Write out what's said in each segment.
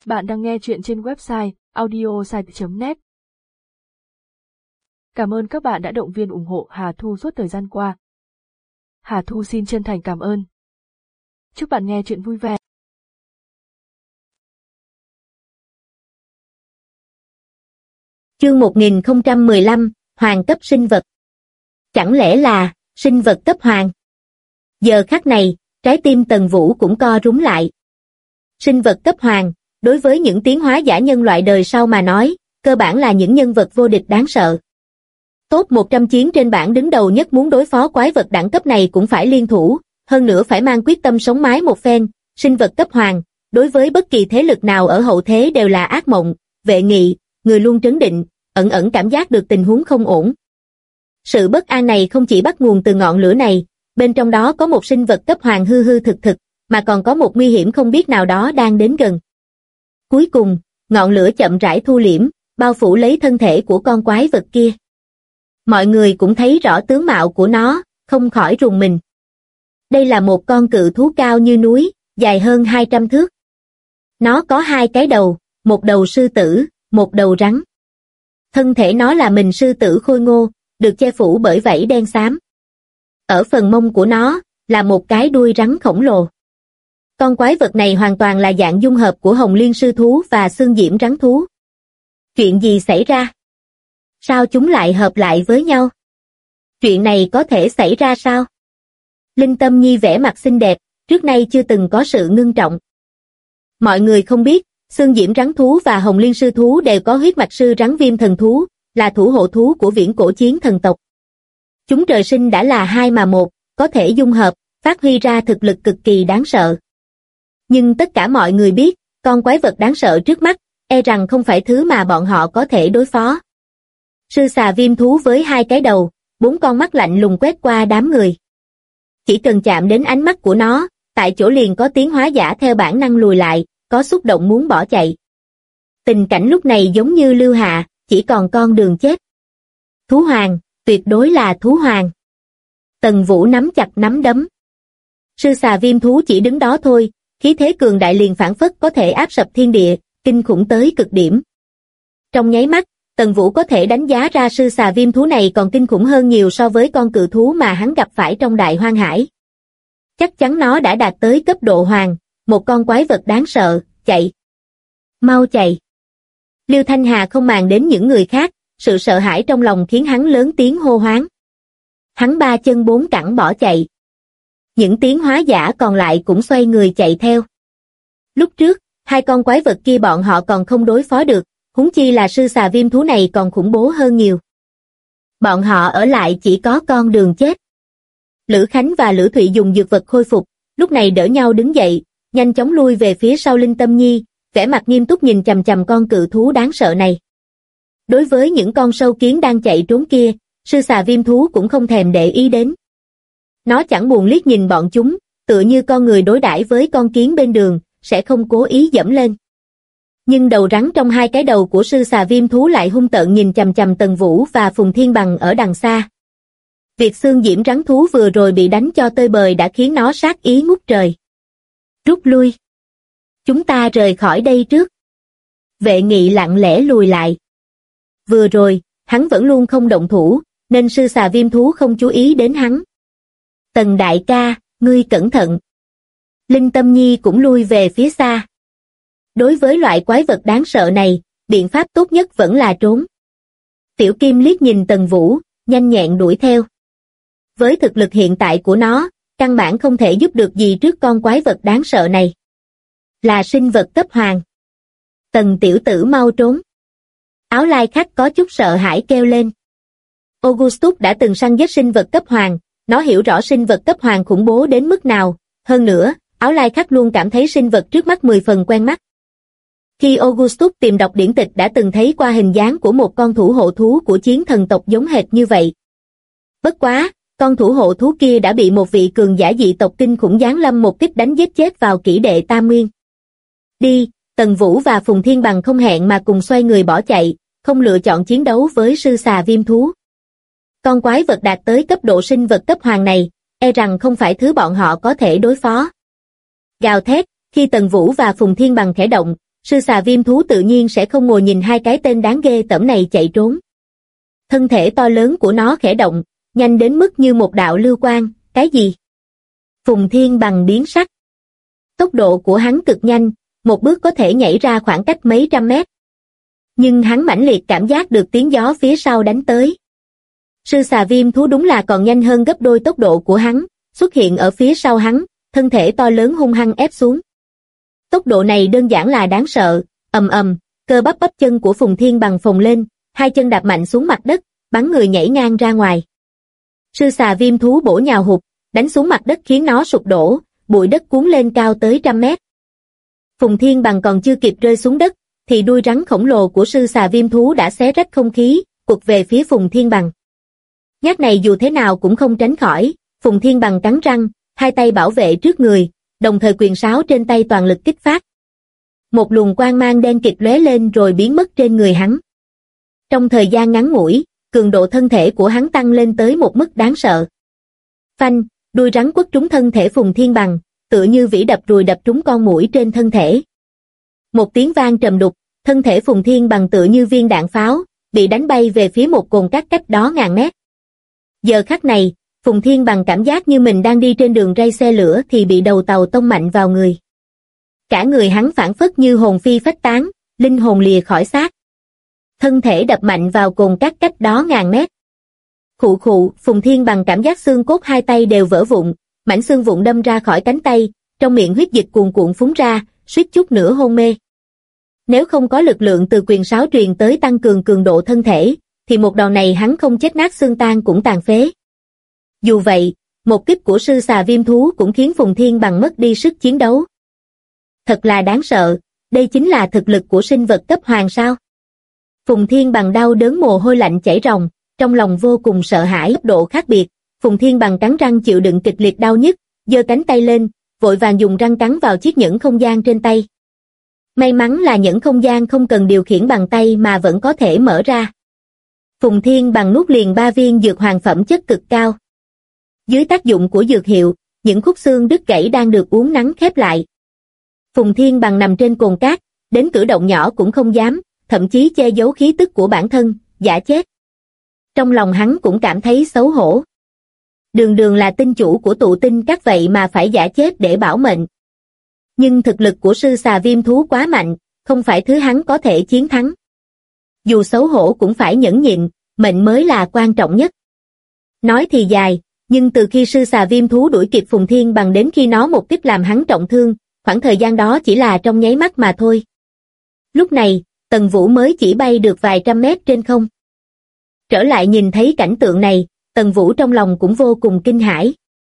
Bạn đang nghe chuyện trên website audiosite.net. Cảm ơn các bạn đã động viên ủng hộ Hà Thu suốt thời gian qua. Hà Thu xin chân thành cảm ơn. Chúc bạn nghe chuyện vui vẻ. Chương 1015, Hoàng cấp sinh vật. Chẳng lẽ là sinh vật cấp hoàng? Giờ khắc này, trái tim Tần Vũ cũng co rúm lại. Sinh vật cấp hoàng, đối với những tiến hóa giả nhân loại đời sau mà nói, cơ bản là những nhân vật vô địch đáng sợ. Top 100 chiến trên bảng đứng đầu nhất muốn đối phó quái vật đẳng cấp này cũng phải liên thủ, hơn nữa phải mang quyết tâm sống mái một phen. Sinh vật cấp hoàng, đối với bất kỳ thế lực nào ở hậu thế đều là ác mộng. Vệ Nghị, người luôn trấn định, ẩn ẩn cảm giác được tình huống không ổn. Sự bất an này không chỉ bắt nguồn từ ngọn lửa này, bên trong đó có một sinh vật cấp hoàng hư hư thực thực, mà còn có một nguy hiểm không biết nào đó đang đến gần. Cuối cùng, ngọn lửa chậm rãi thu liễm, bao phủ lấy thân thể của con quái vật kia. Mọi người cũng thấy rõ tướng mạo của nó, không khỏi rùng mình. Đây là một con cự thú cao như núi, dài hơn 200 thước. Nó có hai cái đầu, một đầu sư tử, một đầu rắn. Thân thể nó là mình sư tử khôi ngô, được che phủ bởi vảy đen xám. Ở phần mông của nó, là một cái đuôi rắn khổng lồ. Con quái vật này hoàn toàn là dạng dung hợp của Hồng Liên sư thú và Xương Diễm rắn thú. Chuyện gì xảy ra? Sao chúng lại hợp lại với nhau? Chuyện này có thể xảy ra sao? Linh Tâm Nhi vẻ mặt xinh đẹp, trước nay chưa từng có sự ngưng trọng. Mọi người không biết, Xương Diễm rắn thú và Hồng Liên sư thú đều có huyết mạch sư rắn viêm thần thú, là thủ hộ thú của viễn cổ chiến thần tộc. Chúng trời sinh đã là hai mà một, có thể dung hợp, phát huy ra thực lực cực kỳ đáng sợ. Nhưng tất cả mọi người biết, con quái vật đáng sợ trước mắt, e rằng không phải thứ mà bọn họ có thể đối phó. Sư xà viêm thú với hai cái đầu, bốn con mắt lạnh lùng quét qua đám người. Chỉ cần chạm đến ánh mắt của nó, tại chỗ liền có tiến hóa giả theo bản năng lùi lại, có xúc động muốn bỏ chạy. Tình cảnh lúc này giống như Lưu Hạ, chỉ còn con đường chết. Thú hoàng, tuyệt đối là thú hoàng. Tần Vũ nắm chặt nắm đấm. Sư xà viêm thú chỉ đứng đó thôi, khí thế cường đại liền phảng phất có thể áp sập thiên địa, kinh khủng tới cực điểm. Trong nháy mắt, Tần Vũ có thể đánh giá ra sư xà viêm thú này còn kinh khủng hơn nhiều so với con cự thú mà hắn gặp phải trong Đại Hoang Hải. Chắc chắn nó đã đạt tới cấp độ hoàng, một con quái vật đáng sợ, chạy. Mau chạy. Liêu Thanh Hà không màng đến những người khác, sự sợ hãi trong lòng khiến hắn lớn tiếng hô hoáng. Hắn ba chân bốn cẳng bỏ chạy. Những tiến hóa giả còn lại cũng xoay người chạy theo. Lúc trước, hai con quái vật kia bọn họ còn không đối phó được, huống chi là sư xà viêm thú này còn khủng bố hơn nhiều. Bọn họ ở lại chỉ có con đường chết. Lữ Khánh và Lữ Thụy dùng dược vật khôi phục, lúc này đỡ nhau đứng dậy, nhanh chóng lui về phía sau Linh Tâm Nhi, vẻ mặt nghiêm túc nhìn chằm chằm con cự thú đáng sợ này. Đối với những con sâu kiến đang chạy trốn kia, sư xà viêm thú cũng không thèm để ý đến. Nó chẳng buồn liếc nhìn bọn chúng, tựa như con người đối đãi với con kiến bên đường, sẽ không cố ý dẫm lên. Nhưng đầu rắn trong hai cái đầu của sư xà viêm thú lại hung tợn nhìn chằm chằm Tần Vũ và Phùng Thiên Bằng ở đằng xa. Việc Xương Diễm rắn thú vừa rồi bị đánh cho tơi bời đã khiến nó sát ý ngút trời. Rút lui. Chúng ta rời khỏi đây trước. Vệ Nghị lặng lẽ lùi lại. Vừa rồi, hắn vẫn luôn không động thủ, nên sư xà viêm thú không chú ý đến hắn. Tần đại ca, ngươi cẩn thận. Linh Tâm Nhi cũng lui về phía xa. Đối với loại quái vật đáng sợ này, biện pháp tốt nhất vẫn là trốn. Tiểu Kim liếc nhìn Tần Vũ, nhanh nhẹn đuổi theo. Với thực lực hiện tại của nó, căn bản không thể giúp được gì trước con quái vật đáng sợ này. Là sinh vật cấp hoàng. Tần tiểu tử mau trốn. Áo lai khách có chút sợ hãi kêu lên. Augustus đã từng săn giết sinh vật cấp hoàng, nó hiểu rõ sinh vật cấp hoàng khủng bố đến mức nào, hơn nữa, áo lai khách luôn cảm thấy sinh vật trước mắt 10 phần quen mắt. Khi Augustus tìm đọc điển tịch đã từng thấy qua hình dáng của một con thủ hộ thú của chiến thần tộc giống hệt như vậy. Bất quá, con thủ hộ thú kia đã bị một vị cường giả dị tộc kinh khủng giáng lâm một kích đánh giết chết vào kỷ đệ Tam Nguyên. Đi, Tần Vũ và Phùng Thiên Bằng không hẹn mà cùng xoay người bỏ chạy, không lựa chọn chiến đấu với sư xà viêm thú. Con quái vật đạt tới cấp độ sinh vật cấp hoàng này, e rằng không phải thứ bọn họ có thể đối phó. Gào thét, khi Tần Vũ và Phùng Thiên Bằng khẽ động, sư xà viêm thú tự nhiên sẽ không ngồi nhìn hai cái tên đáng ghê tởm này chạy trốn. Thân thể to lớn của nó khẽ động, nhanh đến mức như một đạo lưu quang. Cái gì? Phùng Thiên Bằng biến sắc. Tốc độ của hắn cực nhanh, một bước có thể nhảy ra khoảng cách mấy trăm mét. Nhưng hắn mãnh liệt cảm giác được tiếng gió phía sau đánh tới. Sư xà viêm thú đúng là còn nhanh hơn gấp đôi tốc độ của hắn, xuất hiện ở phía sau hắn, thân thể to lớn hung hăng ép xuống. Tốc độ này đơn giản là đáng sợ, ầm ầm, cơ bắp bắp chân của Phùng Thiên Bằng phồng lên, hai chân đạp mạnh xuống mặt đất, bắn người nhảy ngang ra ngoài. Sư xà viêm thú bổ nhào hụt, đánh xuống mặt đất khiến nó sụp đổ, bụi đất cuốn lên cao tới trăm mét. Phùng Thiên Bằng còn chưa kịp rơi xuống đất, thì đuôi rắn khổng lồ của sư xà viêm thú đã xé rách không khí, quật về phía Phùng Thiên Bằng. Nhát này dù thế nào cũng không tránh khỏi, Phùng Thiên Bằng cắn răng, hai tay bảo vệ trước người, đồng thời quyền sáo trên tay toàn lực kích phát. Một luồng quang mang đen kịt lóe lên rồi biến mất trên người hắn. Trong thời gian ngắn ngủi, cường độ thân thể của hắn tăng lên tới một mức đáng sợ. Phanh, đuôi rắn quất trúng thân thể Phùng Thiên Bằng, tựa như vĩ đập ruồi đập trúng con muỗi trên thân thể. Một tiếng vang trầm đục, thân thể Phùng Thiên Bằng tựa như viên đạn pháo, bị đánh bay về phía một cồn cát cách đó ngàn mét. Giờ khắc này, Phùng Thiên Bằng cảm giác như mình đang đi trên đường ray xe lửa thì bị đầu tàu tông mạnh vào người. Cả người hắn phảng phất như hồn phi phách tán, linh hồn lìa khỏi xác. Thân thể đập mạnh vào cồn cát cách đó ngàn mét. Khụ khụ, Phùng Thiên Bằng cảm giác xương cốt hai tay đều vỡ vụn, mảnh xương vụn đâm ra khỏi cánh tay, trong miệng huyết dịch cuồn cuộn phúng ra, suýt chút nữa hôn mê. Nếu không có lực lượng từ quyền sáo truyền tới tăng cường cường độ thân thể, thì một đòn này hắn không chết nát xương tan cũng tàn phế. Dù vậy, một kích của sư xà viêm thú cũng khiến Phùng Thiên Bằng mất đi sức chiến đấu. Thật là đáng sợ, đây chính là thực lực của sinh vật cấp hoàng sao? Phùng Thiên Bằng đau đớn mồ hôi lạnh chảy ròng, trong lòng vô cùng sợ hãi. Cấp độ khác biệt, Phùng Thiên Bằng cắn răng chịu đựng kịch liệt đau nhức, giơ cánh tay lên, vội vàng dùng răng cắn vào chiếc nhẫn không gian trên tay. May mắn là nhẫn không gian không cần điều khiển bằng tay mà vẫn có thể mở ra. Phùng Thiên Bằng nuốt liền 3 viên dược hoàng phẩm chất cực cao. Dưới tác dụng của dược hiệu, những khúc xương đứt gãy đang được uốn nắn khép lại. Phùng Thiên Bằng nằm trên cồn cát, đến cử động nhỏ cũng không dám, thậm chí che giấu khí tức của bản thân, giả chết. Trong lòng hắn cũng cảm thấy xấu hổ. Đường đường là tinh chủ của tụ tinh các vậy mà phải giả chết để bảo mệnh. Nhưng thực lực của sư xà viêm thú quá mạnh, không phải thứ hắn có thể chiến thắng. Dù xấu hổ cũng phải nhẫn nhịn, mệnh mới là quan trọng nhất. Nói thì dài, nhưng từ khi sư xà viêm thú đuổi kịp Phùng Thiên Bằng đến khi nó một kích làm hắn trọng thương, khoảng thời gian đó chỉ là trong nháy mắt mà thôi. Lúc này, Tần Vũ mới chỉ bay được vài trăm mét trên không. Trở lại nhìn thấy cảnh tượng này, Tần Vũ trong lòng cũng vô cùng kinh hãi.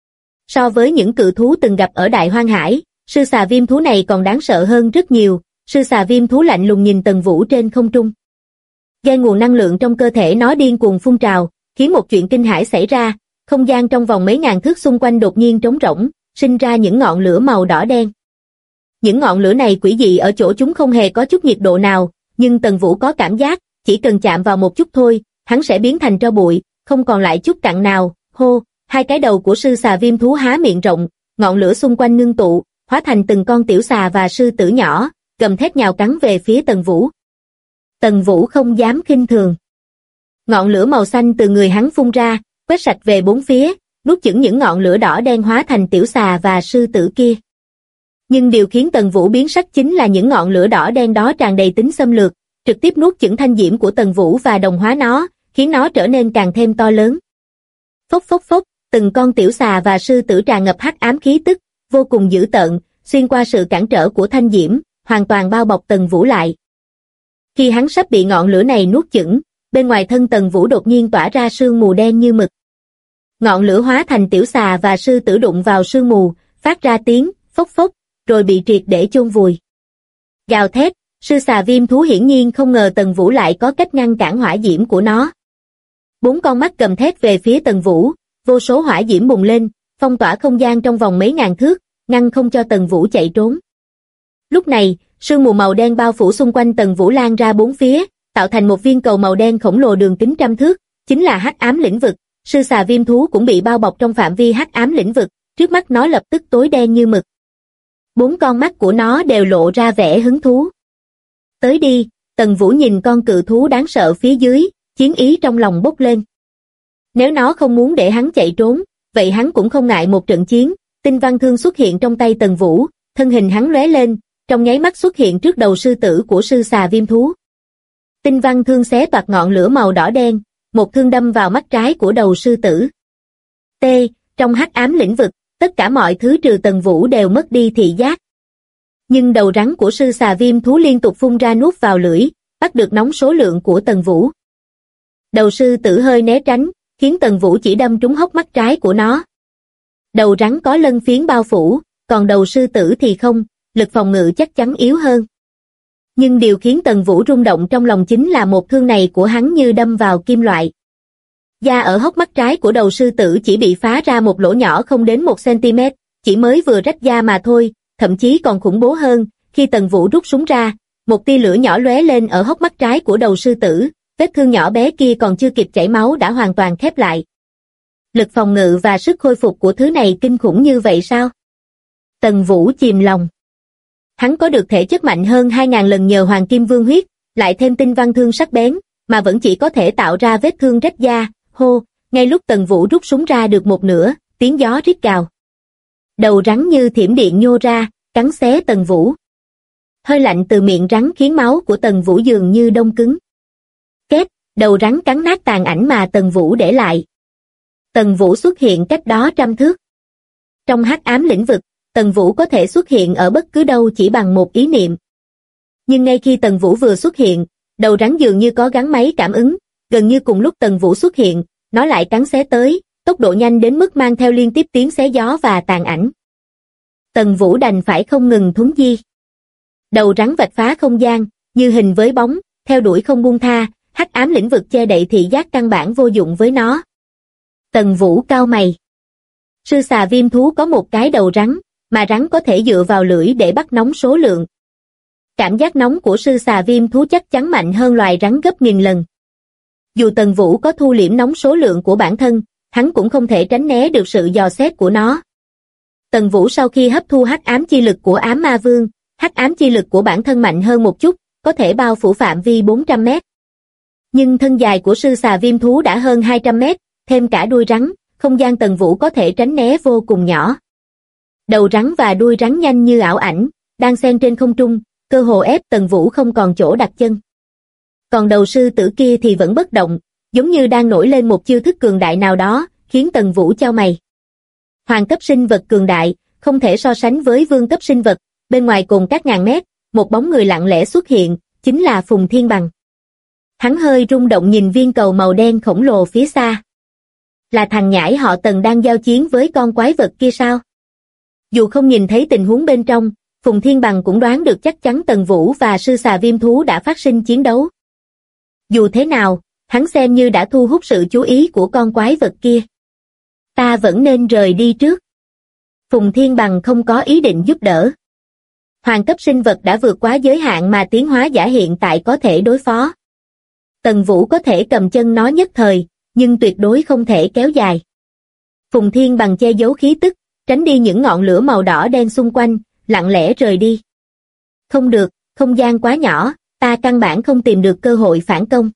So với những cự thú từng gặp ở Đại Hoang Hải, sư xà viêm thú này còn đáng sợ hơn rất nhiều. Sư xà viêm thú lạnh lùng nhìn Tần Vũ trên không trung. Gai nguồn năng lượng trong cơ thể nó điên cuồng phun trào, khiến một chuyện kinh hãi xảy ra, không gian trong vòng mấy ngàn thước xung quanh đột nhiên trống rỗng, sinh ra những ngọn lửa màu đỏ đen. Những ngọn lửa này quỷ dị ở chỗ chúng không hề có chút nhiệt độ nào, nhưng Tần Vũ có cảm giác, chỉ cần chạm vào một chút thôi, hắn sẽ biến thành tro bụi, không còn lại chút cặn nào. Hô, hai cái đầu của sư xà viêm thú há miệng rộng, ngọn lửa xung quanh ngưng tụ, hóa thành từng con tiểu xà và sư tử nhỏ, gầm thét nhào cắn về phía Tần Vũ. Tần Vũ không dám khinh thường. Ngọn lửa màu xanh từ người hắn phun ra, quét sạch về bốn phía, nuốt chửng những ngọn lửa đỏ đen hóa thành tiểu xà và sư tử kia. Nhưng điều khiến Tần Vũ biến sắc chính là những ngọn lửa đỏ đen đó tràn đầy tính xâm lược, trực tiếp nuốt chửng thanh diễm của Tần Vũ và đồng hóa nó, khiến nó trở nên càng thêm to lớn. Phốc phốc phốc, từng con tiểu xà và sư tử tràn ngập hắc ám khí tức, vô cùng dữ tợn, xuyên qua sự cản trở của thanh diễm, hoàn toàn bao bọc Tần Vũ lại. Khi hắn sắp bị ngọn lửa này nuốt chửng, bên ngoài thân Tần Vũ đột nhiên tỏa ra sương mù đen như mực. Ngọn lửa hóa thành tiểu xà và sư tử đụng vào sương mù, phát ra tiếng phốc phốc, rồi bị triệt để chôn vùi. Gào thét, sư xà viêm thú hiển nhiên không ngờ Tần Vũ lại có cách ngăn cản hỏa diễm của nó. 4 con mắt gầm thét về phía Tần Vũ, vô số hỏa diễm bùng lên, phong tỏa không gian trong vòng mấy ngàn thước, ngăn không cho Tần Vũ chạy trốn. Lúc này, sương mù màu đen bao phủ xung quanh Tần Vũ lan ra bốn phía, tạo thành một viên cầu màu đen khổng lồ đường kính trăm thước, chính là hắc ám lĩnh vực. Sư xà viêm thú cũng bị bao bọc trong phạm vi hắc ám lĩnh vực, trước mắt nó lập tức tối đen như mực. 4 con mắt của nó đều lộ ra vẻ hứng thú. Tới đi, Tần Vũ nhìn con cự thú đáng sợ phía dưới, chiến ý trong lòng bốc lên. Nếu nó không muốn để hắn chạy trốn, vậy hắn cũng không ngại một trận chiến. Tinh văn thương xuất hiện trong tay Tần Vũ, thân hình hắn lóe lên, trong nháy mắt xuất hiện trước đầu sư tử của sư xà viêm thú. Tinh văn thương xé toạc ngọn lửa màu đỏ đen, một thương đâm vào mắt trái của đầu sư tử. T. Trong hắc ám lĩnh vực, tất cả mọi thứ trừ Tần Vũ đều mất đi thị giác. Nhưng đầu rắn của sư xà viêm thú liên tục phun ra nuốt vào lưỡi, bắt được nóng số lượng của Tần Vũ. Đầu sư tử hơi né tránh, khiến Tần Vũ chỉ đâm trúng hốc mắt trái của nó. Đầu rắn có lân phiến bao phủ, còn đầu sư tử thì không, lực phòng ngự chắc chắn yếu hơn. Nhưng điều khiến Tần Vũ rung động trong lòng chính là một thương này của hắn như đâm vào kim loại. Da ở hốc mắt trái của đầu sư tử chỉ bị phá ra một lỗ nhỏ không đến 1 cm, chỉ mới vừa rách da mà thôi, thậm chí còn khủng bố hơn, khi Tần Vũ rút súng ra, một tia lửa nhỏ lóe lên ở hốc mắt trái của đầu sư tử, vết thương nhỏ bé kia còn chưa kịp chảy máu đã hoàn toàn khép lại. Lực phòng ngự và sức khôi phục của thứ này kinh khủng như vậy sao? Tần Vũ chìm lòng. Hắn có được thể chất mạnh hơn 2.000 lần nhờ Hoàng Kim Vương huyết, lại thêm tinh văn thương sắc bén, mà vẫn chỉ có thể tạo ra vết thương rách da. Hô, ngay lúc Tần Vũ rút súng ra được một nửa, tiếng gió rít gào. Đầu rắn như thiểm điện nhô ra, cắn xé Tần Vũ. Hơi lạnh từ miệng rắn khiến máu của Tần Vũ dường như đông cứng. Két, đầu rắn cắn nát tàn ảnh mà Tần Vũ để lại. Tần Vũ xuất hiện cách đó 100 thước. Trong hắc ám lĩnh vực, Tần Vũ có thể xuất hiện ở bất cứ đâu chỉ bằng một ý niệm. Nhưng ngay khi Tần Vũ vừa xuất hiện, đầu rắn dường như có gắn máy cảm ứng, gần như cùng lúc Tần Vũ xuất hiện, nó lại cắn xé tới, tốc độ nhanh đến mức mang theo liên tiếp tiếng xé gió và tàn ảnh. Tần Vũ đành phải không ngừng thuấn di. Đầu rắn vạch phá không gian, như hình với bóng, theo đuổi không buông tha, hắc ám lĩnh vực che đậy thị giác căn bản vô dụng với nó. Tần Vũ cau mày. Sư xà viêm thú có một cái đầu rắn, mà rắn có thể dựa vào lưỡi để bắt nóng số lượng. Cảm giác nóng của sư xà viêm thú chắc chắn mạnh hơn loài rắn gấp nghìn lần. Dù Tần Vũ có thu liễm nóng số lượng của bản thân, hắn cũng không thể tránh né được sự dò xét của nó. Tần Vũ sau khi hấp thu hắc ám chi lực của ám ma vương, hắc ám chi lực của bản thân mạnh hơn một chút, có thể bao phủ phạm vi 400 mét. Nhưng thân dài của sư xà viêm thú đã hơn 200 mét, thêm cả đuôi rắn, không gian Tần Vũ có thể tránh né vô cùng nhỏ. Đầu rắn và đuôi rắn nhanh như ảo ảnh, đang xen trên không trung, cơ hồ ép Tần Vũ không còn chỗ đặt chân. Còn đầu sư tử kia thì vẫn bất động, giống như đang nổi lên một chiêu thức cường đại nào đó, khiến Tần Vũ chau mày. Hoàng cấp sinh vật cường đại, không thể so sánh với vương cấp sinh vật, bên ngoài cùng các ngàn mét, một bóng người lặng lẽ xuất hiện, chính là Phùng Thiên Bằng. Hắn hơi rung động nhìn viên cầu màu đen khổng lồ phía xa. Là thằng nhãi họ Tần đang giao chiến với con quái vật kia sao? Dù không nhìn thấy tình huống bên trong, Phùng Thiên Bằng cũng đoán được chắc chắn Tần Vũ và sư xà viêm thú đã phát sinh chiến đấu. Dù thế nào, hắn xem như đã thu hút sự chú ý của con quái vật kia. Ta vẫn nên rời đi trước. Phùng Thiên Bằng không có ý định giúp đỡ. Hoàng cấp sinh vật đã vượt quá giới hạn mà tiến hóa giả hiện tại có thể đối phó. Tần Vũ có thể cầm chân nó nhất thời, nhưng tuyệt đối không thể kéo dài. Phùng Thiên Bằng che giấu khí tức, tránh đi những ngọn lửa màu đỏ đen xung quanh, lặng lẽ rời đi. Không được, không gian quá nhỏ, ta căn bản không tìm được cơ hội phản công.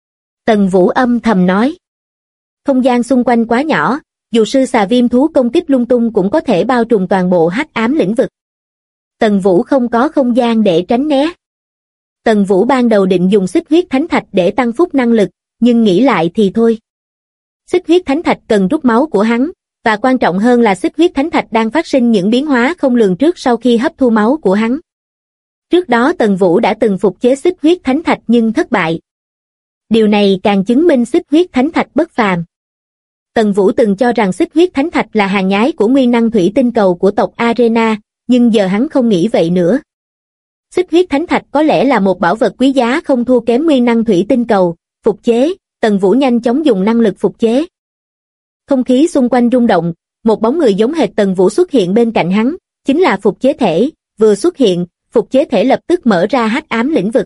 Tần Vũ âm thầm nói. Không gian xung quanh quá nhỏ, dù sư xà viêm thú công kích lung tung cũng có thể bao trùm toàn bộ hắc ám lĩnh vực. Tần Vũ không có không gian để tránh né. Tần Vũ ban đầu định dùng xích huyết thánh thạch để tăng phúc năng lực, nhưng nghĩ lại thì thôi. Xích huyết thánh thạch cần rút máu của hắn, và quan trọng hơn là xích huyết thánh thạch đang phát sinh những biến hóa không lường trước sau khi hấp thu máu của hắn. Trước đó Tần Vũ đã từng phục chế xích huyết thánh thạch nhưng thất bại. Điều này càng chứng minh xích huyết thánh thạch bất phàm. Tần Vũ từng cho rằng xích huyết thánh thạch là hàng nhái của nguyên năng thủy tinh cầu của tộc Arena, nhưng giờ hắn không nghĩ vậy nữa. Xích huyết thánh thạch có lẽ là một bảo vật quý giá không thua kém nguyên năng thủy tinh cầu, phục chế, Tần Vũ nhanh chóng dùng năng lực phục chế. Không khí xung quanh rung động, một bóng người giống hệt Tần Vũ xuất hiện bên cạnh hắn, chính là phục chế thể, vừa xuất hiện, phục chế thể lập tức mở ra hắc ám lĩnh vực.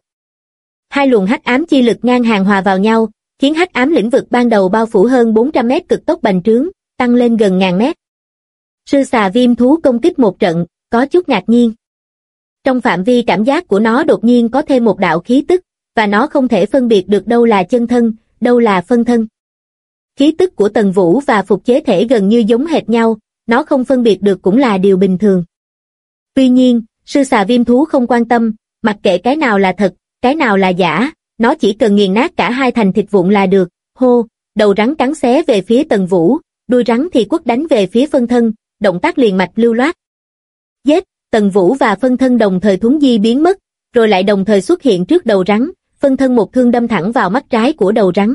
Hai luồng hắc ám chi lực ngang hàng hòa vào nhau, khiến hắc ám lĩnh vực ban đầu bao phủ hơn 400 mét cực tốc bành trướng, tăng lên gần ngàn mét. Sư xà viêm thú công kích một trận, có chút ngạc nhiên. Trong phạm vi cảm giác của nó đột nhiên có thêm một đạo khí tức, và nó không thể phân biệt được đâu là chân thân, đâu là phân thân. Khí tức của Tần Vũ và phục chế thể gần như giống hệt nhau, nó không phân biệt được cũng là điều bình thường. Tuy nhiên, sư xà viêm thú không quan tâm, mặc kệ cái nào là thật, cái nào là giả, nó chỉ cần nghiền nát cả hai thành thịt vụn là được. Hô, đầu rắn cắn xé về phía Tần Vũ, đuôi rắn thì quất đánh về phía phân thân, động tác liền mạch lưu loát. Giết, Tần Vũ và phân thân đồng thời thuấn di biến mất, rồi lại đồng thời xuất hiện trước đầu rắn, phân thân một thương đâm thẳng vào mắt trái của đầu rắn.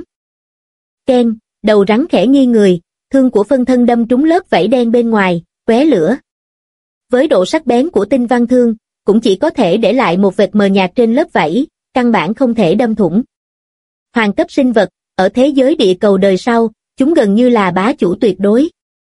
Keng, đầu rắn khẽ nghiêng người, thương của phân thân đâm trúng lớp vảy đen bên ngoài, tóe lửa. Với độ sắc bén của tinh văn thương, cũng chỉ có thể để lại một vệt mờ nhạt trên lớp vảy, căn bản không thể đâm thủng. Hoàng cấp sinh vật, ở thế giới địa cầu đời sau, chúng gần như là bá chủ tuyệt đối.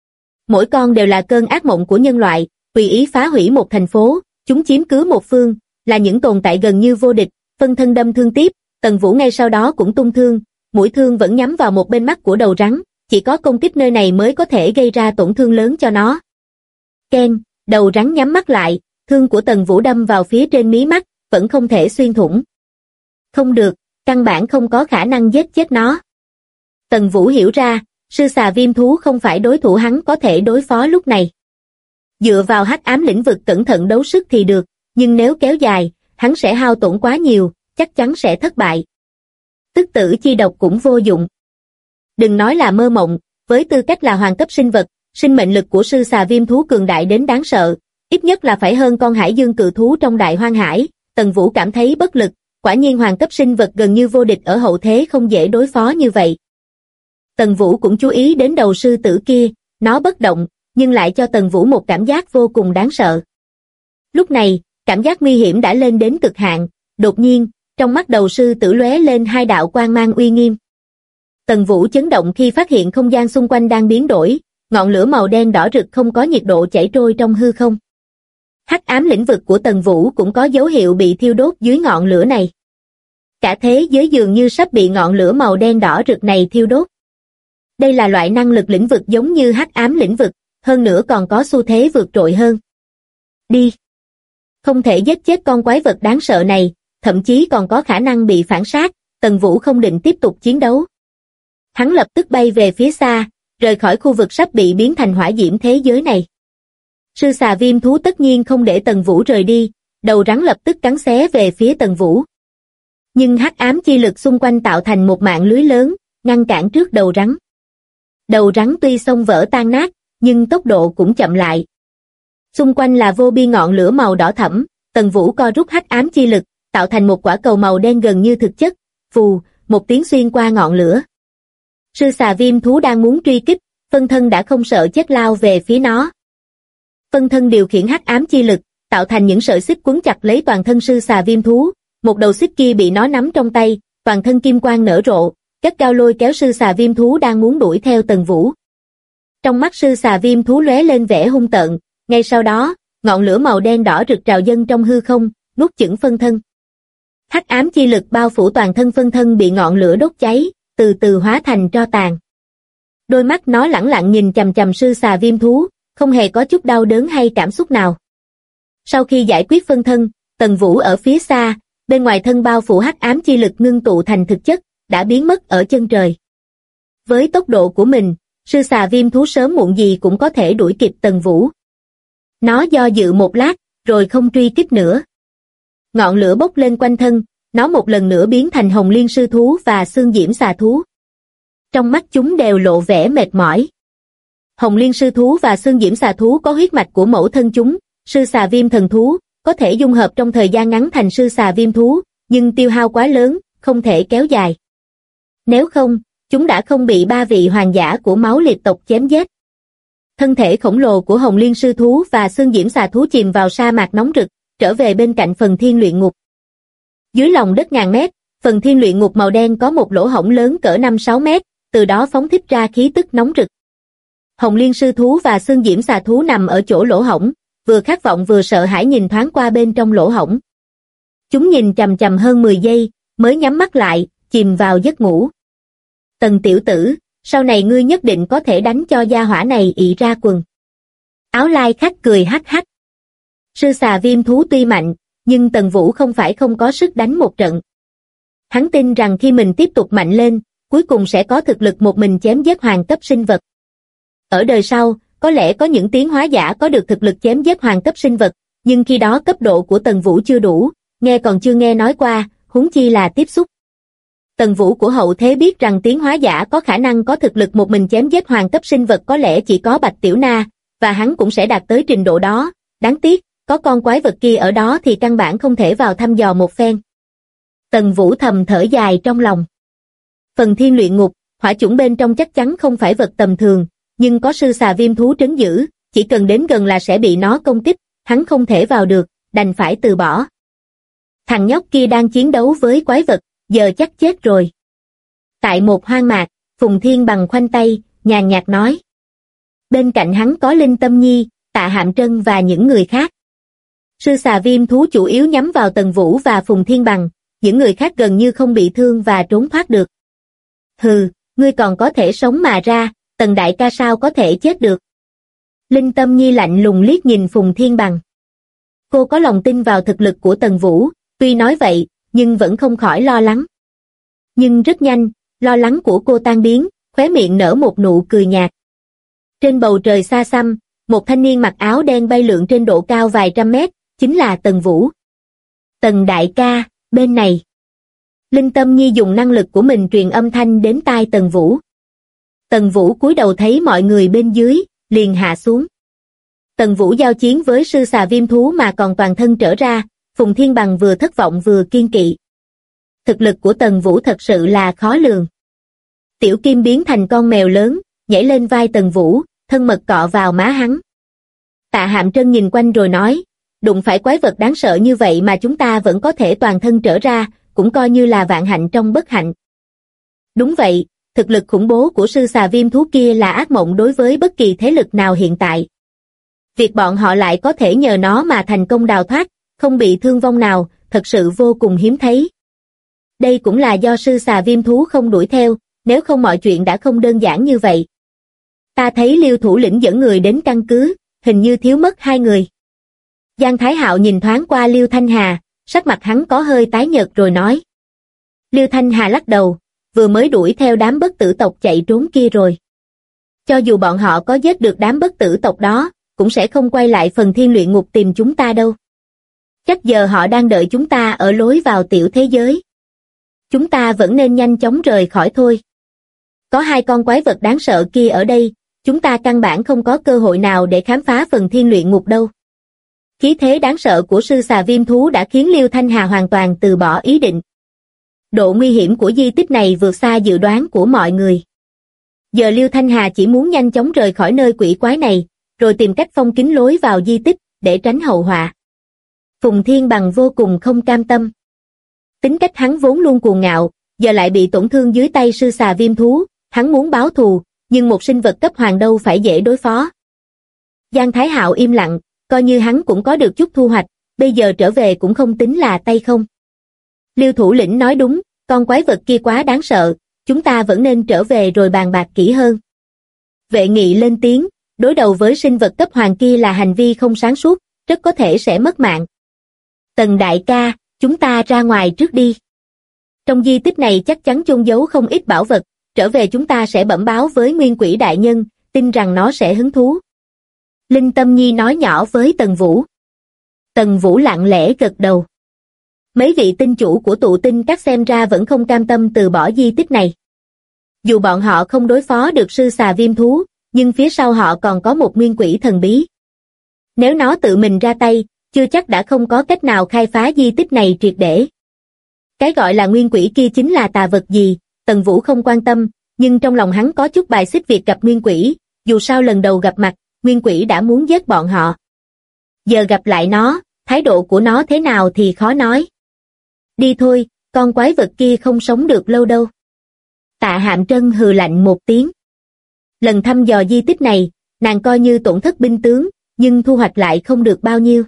Mỗi con đều là cơn ác mộng của nhân loại, tùy ý phá hủy một thành phố, chúng chiếm cứ một phương, là những tồn tại gần như vô địch. Phân thân đâm thương tiếp, Tần Vũ ngay sau đó cũng tung thương, mũi thương vẫn nhắm vào một bên mắt của đầu rắn, chỉ có công kích nơi này mới có thể gây ra tổn thương lớn cho nó. Keng, đầu rắn nhắm mắt lại, thương của Tần Vũ đâm vào phía trên mí mắt, vẫn không thể xuyên thủng. Không được, căn bản không có khả năng giết chết nó. Tần Vũ hiểu ra, sư xà viêm thú không phải đối thủ hắn có thể đối phó lúc này. Dựa vào hắc ám lĩnh vực cẩn thận đấu sức thì được, nhưng nếu kéo dài, hắn sẽ hao tổn quá nhiều, chắc chắn sẽ thất bại. Tức tử chi độc cũng vô dụng. Đừng nói là mơ mộng, với tư cách là hoàng cấp sinh vật, sinh mệnh lực của sư xà viêm thú cường đại đến đáng sợ, ít nhất là phải hơn con hải dương cự thú trong đại hoang hải. Tần Vũ cảm thấy bất lực, quả nhiên hoàng cấp sinh vật gần như vô địch ở hậu thế không dễ đối phó như vậy. Tần Vũ cũng chú ý đến đầu sư tử kia, nó bất động, nhưng lại cho Tần Vũ một cảm giác vô cùng đáng sợ. Lúc này, cảm giác nguy hiểm đã lên đến cực hạn, đột nhiên, trong mắt đầu sư tử lóe lên hai đạo quang mang uy nghiêm. Tần Vũ chấn động khi phát hiện không gian xung quanh đang biến đổi, ngọn lửa màu đen đỏ rực không có nhiệt độ chảy trôi trong hư không. Hắc ám lĩnh vực của Tần Vũ cũng có dấu hiệu bị thiêu đốt dưới ngọn lửa này. Cả thế giới dường như sắp bị ngọn lửa màu đen đỏ rực này thiêu đốt. Đây là loại năng lực lĩnh vực giống như hắc ám lĩnh vực, hơn nữa còn có xu thế vượt trội hơn. Đi! Không thể giết chết con quái vật đáng sợ này, thậm chí còn có khả năng bị phản sát. Tần Vũ không định tiếp tục chiến đấu. Hắn lập tức bay về phía xa, rời khỏi khu vực sắp bị biến thành hỏa diễm thế giới này. Sư xà viêm thú tất nhiên không để Tần Vũ rời đi, đầu rắn lập tức cắn xé về phía Tần Vũ. Nhưng hắc ám chi lực xung quanh tạo thành một mạng lưới lớn, ngăn cản trước đầu rắn. Đầu rắn tuy xông vỡ tan nát, nhưng tốc độ cũng chậm lại. Xung quanh là vô biên ngọn lửa màu đỏ thẫm, Tần Vũ co rút hắc ám chi lực, tạo thành một quả cầu màu đen gần như thực chất, phù, một tiếng xuyên qua ngọn lửa. Sư xà viêm thú đang muốn truy kích, phân thân đã không sợ chết lao về phía nó. Phân thân điều khiển hắc ám chi lực, tạo thành những sợi xích quấn chặt lấy toàn thân sư xà viêm thú, một đầu xích kia bị nó nắm trong tay, toàn thân kim quang nở rộ, gắt gao lôi kéo sư xà viêm thú đang muốn đuổi theo Tần Vũ. Trong mắt sư xà viêm thú lóe lên vẻ hung tợn, ngay sau đó, ngọn lửa màu đen đỏ rực trào dâng trong hư không, nuốt chửng phân thân. Hắc ám chi lực bao phủ toàn thân phân thân bị ngọn lửa đốt cháy, từ từ hóa thành tro tàn. Đôi mắt nó lẳng lặng nhìn chằm chằm sư xà viêm thú, không hề có chút đau đớn hay cảm xúc nào. Sau khi giải quyết phân thân, Tần Vũ ở phía xa, bên ngoài thân bao phủ hắc ám chi lực ngưng tụ thành thực chất, đã biến mất ở chân trời. Với tốc độ của mình, sư xà viêm thú sớm muộn gì cũng có thể đuổi kịp Tần Vũ. Nó do dự một lát, rồi không truy kích nữa. Ngọn lửa bốc lên quanh thân, nó một lần nữa biến thành hồng liên sư thú và xương diễm xà thú. Trong mắt chúng đều lộ vẻ mệt mỏi. Hồng liên sư thú và xương diễm xà thú có huyết mạch của mẫu thân chúng, sư xà viêm thần thú, có thể dung hợp trong thời gian ngắn thành sư xà viêm thú, nhưng tiêu hao quá lớn, không thể kéo dài. Nếu không, chúng đã không bị ba vị hoàng giả của máu liệt tộc chém giết. Thân thể khổng lồ của hồng liên sư thú và xương diễm xà thú chìm vào sa mạc nóng rực, trở về bên cạnh phần thiên luyện ngục. Dưới lòng đất ngàn mét, phần thiên luyện ngục màu đen có một lỗ hổng lớn cỡ 5-6 mét, từ đó phóng thích ra khí tức nóng rực. Hồng liên sư thú và xương diễm xà thú nằm ở chỗ lỗ hổng, vừa khát vọng vừa sợ hãi nhìn thoáng qua bên trong lỗ hổng. Chúng nhìn chằm chằm hơn 10 giây, mới nhắm mắt lại, chìm vào giấc ngủ. Tần tiểu tử, sau này ngươi nhất định có thể đánh cho gia hỏa này ị ra quần. Áo lai khách cười hắc hắc. Sư xà viêm thú tuy mạnh, nhưng Tần Vũ không phải không có sức đánh một trận. Hắn tin rằng khi mình tiếp tục mạnh lên, cuối cùng sẽ có thực lực một mình chém giết hoàng cấp sinh vật. Ở đời sau, có lẽ có những tiến hóa giả có được thực lực chém giết hoàng cấp sinh vật, nhưng khi đó cấp độ của Tần Vũ chưa đủ, nghe còn chưa nghe nói qua, huống chi là tiếp xúc. Tần Vũ của hậu thế biết rằng tiến hóa giả có khả năng có thực lực một mình chém giết hoàng cấp sinh vật có lẽ chỉ có Bạch Tiểu Na, và hắn cũng sẽ đạt tới trình độ đó, đáng tiếc, có con quái vật kia ở đó thì căn bản không thể vào thăm dò một phen. Tần Vũ thầm thở dài trong lòng. Phần thiên luyện ngục, hỏa chủng bên trong chắc chắn không phải vật tầm thường, nhưng có sư xà viêm thú trấn giữ, chỉ cần đến gần là sẽ bị nó công kích, hắn không thể vào được, đành phải từ bỏ. Thằng nhóc kia đang chiến đấu với quái vật, giờ chắc chết rồi. Tại một hoang mạc, Phùng Thiên Bằng khoanh tay, nhàn nhạt nói. Bên cạnh hắn có Linh Tâm Nhi, Tạ Hạm Trân và những người khác. Sư xà viêm thú chủ yếu nhắm vào Tần Vũ và Phùng Thiên Bằng, những người khác gần như không bị thương và trốn thoát được. Hừ, ngươi còn có thể sống mà ra, Tần đại ca sao có thể chết được. Linh Tâm Nhi lạnh lùng liếc nhìn Phùng Thiên Bằng. Cô có lòng tin vào thực lực của Tần Vũ, tuy nói vậy, nhưng vẫn không khỏi lo lắng. Nhưng rất nhanh, lo lắng của cô tan biến, khóe miệng nở một nụ cười nhạt. Trên bầu trời xa xăm, một thanh niên mặc áo đen bay lượn trên độ cao vài trăm mét, chính là Tần Vũ. Tần đại ca, bên này. Linh Tâm Nhi dùng năng lực của mình truyền âm thanh đến tai Tần Vũ. Tần Vũ cúi đầu thấy mọi người bên dưới, liền hạ xuống. Tần Vũ giao chiến với sư xà viêm thú mà còn toàn thân trở ra, Phùng Thiên Bằng vừa thất vọng vừa kiên kỵ. Thực lực của Tần Vũ thật sự là khó lường. Tiểu Kim biến thành con mèo lớn, nhảy lên vai Tần Vũ, thân mật cọ vào má hắn. Tạ Hạm Trân nhìn quanh rồi nói, đụng phải quái vật đáng sợ như vậy mà chúng ta vẫn có thể toàn thân trở ra, cũng coi như là vạn hạnh trong bất hạnh. Đúng vậy, thực lực khủng bố của sư xà viêm thú kia là ác mộng đối với bất kỳ thế lực nào hiện tại. Việc bọn họ lại có thể nhờ nó mà thành công đào thoát, không bị thương vong nào, thật sự vô cùng hiếm thấy. Đây cũng là do sư xà viêm thú không đuổi theo, nếu không mọi chuyện đã không đơn giản như vậy. Ta thấy Liêu thủ lĩnh dẫn người đến căn cứ, hình như thiếu mất 2 người. Giang Thái Hạo nhìn thoáng qua Liêu Thanh Hà, sắc mặt hắn có hơi tái nhợt rồi nói. Liêu Thanh Hà lắc đầu, vừa mới đuổi theo đám bất tử tộc chạy trốn kia rồi. Cho dù bọn họ có giết được đám bất tử tộc đó, cũng sẽ không quay lại phần thiên luyện ngục tìm chúng ta đâu. Chắc giờ họ đang đợi chúng ta ở lối vào tiểu thế giới. Chúng ta vẫn nên nhanh chóng rời khỏi thôi. Có 2 con quái vật đáng sợ kia ở đây, chúng ta căn bản không có cơ hội nào để khám phá phần thiên luyện ngục đâu. Khí thế đáng sợ của sư xà viêm thú đã khiến Liêu Thanh Hà hoàn toàn từ bỏ ý định. Độ nguy hiểm của di tích này vượt xa dự đoán của mọi người. Giờ Liêu Thanh Hà chỉ muốn nhanh chóng rời khỏi nơi quỷ quái này, rồi tìm cách phong kín lối vào di tích, để tránh hậu họa. Phùng Thiên Bằng vô cùng không cam tâm. Tính cách hắn vốn luôn cuồng ngạo, giờ lại bị tổn thương dưới tay sư xà viêm thú, hắn muốn báo thù, nhưng một sinh vật cấp hoàng đâu phải dễ đối phó. Giang Thái Hạo im lặng, coi như hắn cũng có được chút thu hoạch, bây giờ trở về cũng không tính là tay không. Liêu thủ lĩnh nói đúng, con quái vật kia quá đáng sợ, chúng ta vẫn nên trở về rồi bàn bạc kỹ hơn. Vệ Nghị lên tiếng, đối đầu với sinh vật cấp hoàng kia là hành vi không sáng suốt, rất có thể sẽ mất mạng. Tần đại ca, chúng ta ra ngoài trước đi. Trong di tích này chắc chắn chôn giấu không ít bảo vật, trở về chúng ta sẽ bẩm báo với Nguyên Quỷ đại nhân, tin rằng nó sẽ hứng thú. Linh Tâm Nhi nói nhỏ với Tần Vũ. Tần Vũ lặng lẽ gật đầu. Mấy vị tinh chủ của tụ tinh các xem ra vẫn không cam tâm từ bỏ di tích này. Dù bọn họ không đối phó được sư xà viêm thú, nhưng phía sau họ còn có một nguyên quỷ thần bí. Nếu nó tự mình ra tay, chưa chắc đã không có cách nào khai phá di tích này triệt để. Cái gọi là nguyên quỷ kia chính là tà vật gì, Tần Vũ không quan tâm, nhưng trong lòng hắn có chút bài xích việc gặp nguyên quỷ, dù sao lần đầu gặp mặt, nguyên quỷ đã muốn giết bọn họ. Giờ gặp lại nó, thái độ của nó thế nào thì khó nói. Đi thôi, con quái vật kia không sống được lâu đâu. Tạ Hạm Trân hừ lạnh một tiếng. Lần thăm dò di tích này, nàng coi như tổn thất binh tướng, nhưng thu hoạch lại không được bao nhiêu.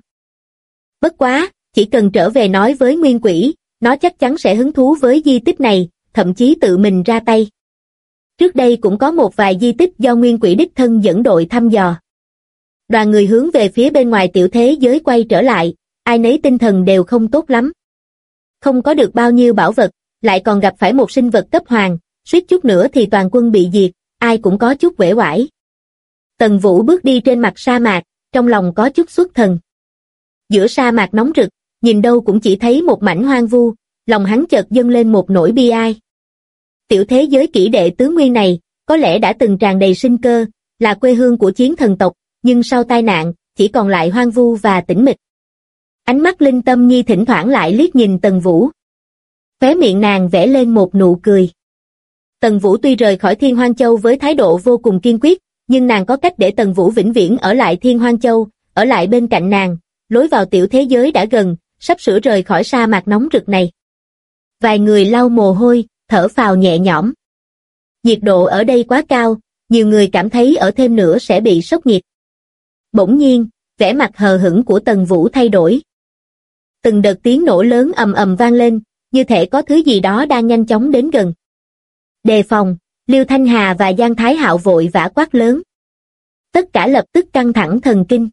Bất quá, chỉ cần trở về nói với nguyên quỷ, nó chắc chắn sẽ hứng thú với di tích này, thậm chí tự mình ra tay. Trước đây cũng có một vài di tích do nguyên quỷ đích thân dẫn đội thăm dò. Đoàn người hướng về phía bên ngoài tiểu thế giới quay trở lại, ai nấy tinh thần đều không tốt lắm. Không có được bao nhiêu bảo vật, lại còn gặp phải một sinh vật cấp hoàng, suýt chút nữa thì toàn quân bị diệt, ai cũng có chút uể oải. Tần Vũ bước đi trên mặt sa mạc, trong lòng có chút xuất thần. Giữa sa mạc nóng rực, nhìn đâu cũng chỉ thấy một mảnh hoang vu, lòng hắn chợt dâng lên một nỗi bi ai. Tiểu thế giới kỷ đệ tứ nguyên này, có lẽ đã từng tràn đầy sinh cơ, là quê hương của chiến thần tộc, nhưng sau tai nạn, chỉ còn lại hoang vu và tĩnh mịch. Ánh mắt Linh Tâm Nhi thỉnh thoảng lại liếc nhìn Tần Vũ. Khóe miệng nàng vẽ lên một nụ cười. Tần Vũ tuy rời khỏi Thiên Hoang Châu với thái độ vô cùng kiên quyết, nhưng nàng có cách để Tần Vũ vĩnh viễn ở lại Thiên Hoang Châu, ở lại bên cạnh nàng, lối vào tiểu thế giới đã gần, sắp sửa rời khỏi sa mạc nóng rực này. Vài người lau mồ hôi, thở phào nhẹ nhõm. Nhiệt độ ở đây quá cao, nhiều người cảm thấy ở thêm nữa sẽ bị sốc nhiệt. Bỗng nhiên, vẻ mặt hờ hững của Tần Vũ thay đổi. Từng đợt tiếng nổ lớn ầm ầm vang lên, như thể có thứ gì đó đang nhanh chóng đến gần. Đề phòng, Liêu Thanh Hà và Giang Thái Hạo vội vã quát lớn. Tất cả lập tức căng thẳng thần kinh.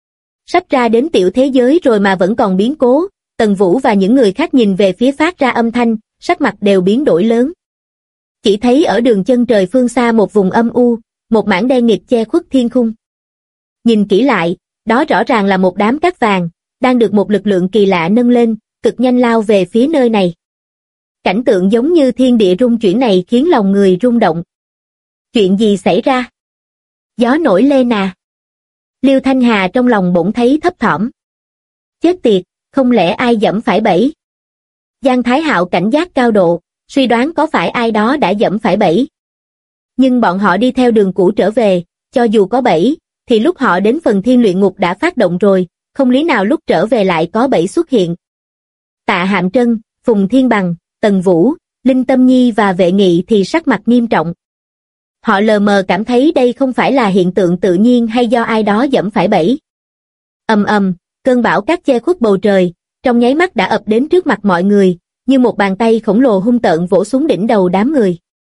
Sắp ra đến tiểu thế giới rồi mà vẫn còn biến cố, Tần Vũ và những người khác nhìn về phía phát ra âm thanh, sắc mặt đều biến đổi lớn. Chỉ thấy ở đường chân trời phương xa một vùng âm u, một mảng đen nghịt che khuất thiên khung. Nhìn kỹ lại, đó rõ ràng là một đám cát vàng, đang được một lực lượng kỳ lạ nâng lên, cực nhanh lao về phía nơi này. Cảnh tượng giống như thiên địa rung chuyển này khiến lòng người rung động. Chuyện gì xảy ra? Gió nổi lên à? Liêu Thanh Hà trong lòng bỗng thấy thấp thỏm. Chết tiệt, không lẽ ai dẫm phải bẫy? Giang Thái Hạo cảnh giác cao độ, suy đoán có phải ai đó đã dẫm phải bẫy. Nhưng bọn họ đi theo đường cũ trở về, cho dù có bẫy, thì lúc họ đến phần thiên luyện ngục đã phát động rồi, không lý nào lúc trở về lại có bẫy xuất hiện. Tạ Hạm Trân, Phùng Thiên Bằng, Tần Vũ, Linh Tâm Nhi và Vệ Nghị thì sắc mặt nghiêm trọng. Họ lờ mờ cảm thấy đây không phải là hiện tượng tự nhiên hay do ai đó dẫm phải bẫy. Ầm ầm, cơn bão cát che khuất bầu trời, trong nháy mắt đã ập đến trước mặt mọi người, như một bàn tay khổng lồ hung tợn vỗ xuống đỉnh đầu đám người.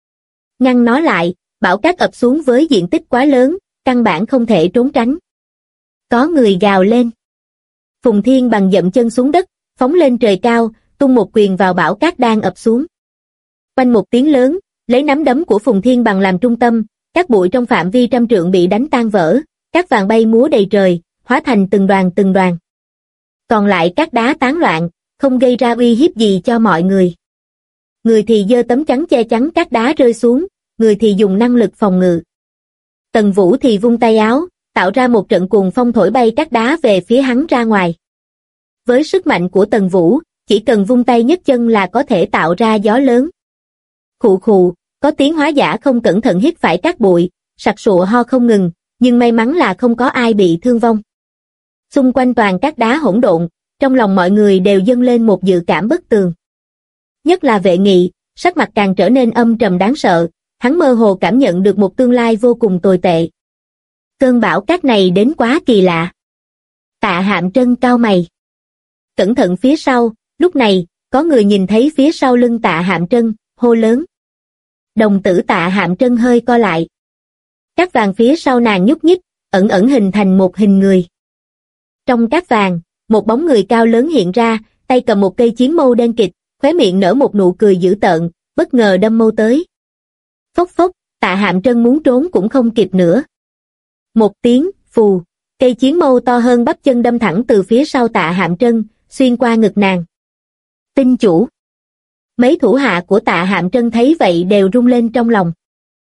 Ngăn nó lại, bão cát ập xuống với diện tích quá lớn, căn bản không thể trốn tránh. Có người gào lên. Phùng Thiên Bằng dậm chân xuống đất, phóng lên trời cao, tung một quyền vào bão cát đang ập xuống. Quanh một tiếng lớn, lấy nắm đấm của Phùng Thiên Bằng làm trung tâm, các bụi trong phạm vi trăm trượng bị đánh tan vỡ, các vàng bay múa đầy trời, hóa thành từng đoàn từng đoàn. Còn lại các đá tán loạn, không gây ra uy hiếp gì cho mọi người. Người thì giơ tấm chắn che chắn các đá rơi xuống, người thì dùng năng lực phòng ngự. Tần Vũ thì vung tay áo, tạo ra một trận cuồng phong thổi bay các đá về phía hắn ra ngoài. Với sức mạnh của Tần Vũ, chỉ cần vung tay nhấc chân là có thể tạo ra gió lớn. Khụ khụ, có tiếng hóa giả không cẩn thận hít phải các bụi, sặc sụa ho không ngừng, nhưng may mắn là không có ai bị thương vong. Xung quanh toàn các đá hỗn độn, trong lòng mọi người đều dâng lên một dự cảm bất tường. Nhất là Vệ Nghị, sắc mặt càng trở nên âm trầm đáng sợ, hắn mơ hồ cảm nhận được một tương lai vô cùng tồi tệ. Cơn bão cát này đến quá kỳ lạ. Tạ Hạm Trân cau mày. Cẩn thận phía sau, lúc này, có người nhìn thấy phía sau lưng Tạ Hạm Trân, hô lớn. Đồng tử Tạ Hạm Trân hơi co lại. Cát vàng phía sau nàng nhúc nhích, ẩn ẩn hình thành một hình người. Trong cát vàng, một bóng người cao lớn hiện ra, tay cầm một cây chiến mâu đen kịt, khóe miệng nở một nụ cười dữ tợn, bất ngờ đâm mâu tới. Phốc phốc, Tạ Hạm Trân muốn trốn cũng không kịp nữa. Một tiếng, phù, cây chiến mâu to hơn bắp chân đâm thẳng từ phía sau Tạ Hạm Trân, xuyên qua ngực nàng. Tinh chủ. Mấy thủ hạ của Tạ Hạm Trân thấy vậy đều rung lên trong lòng.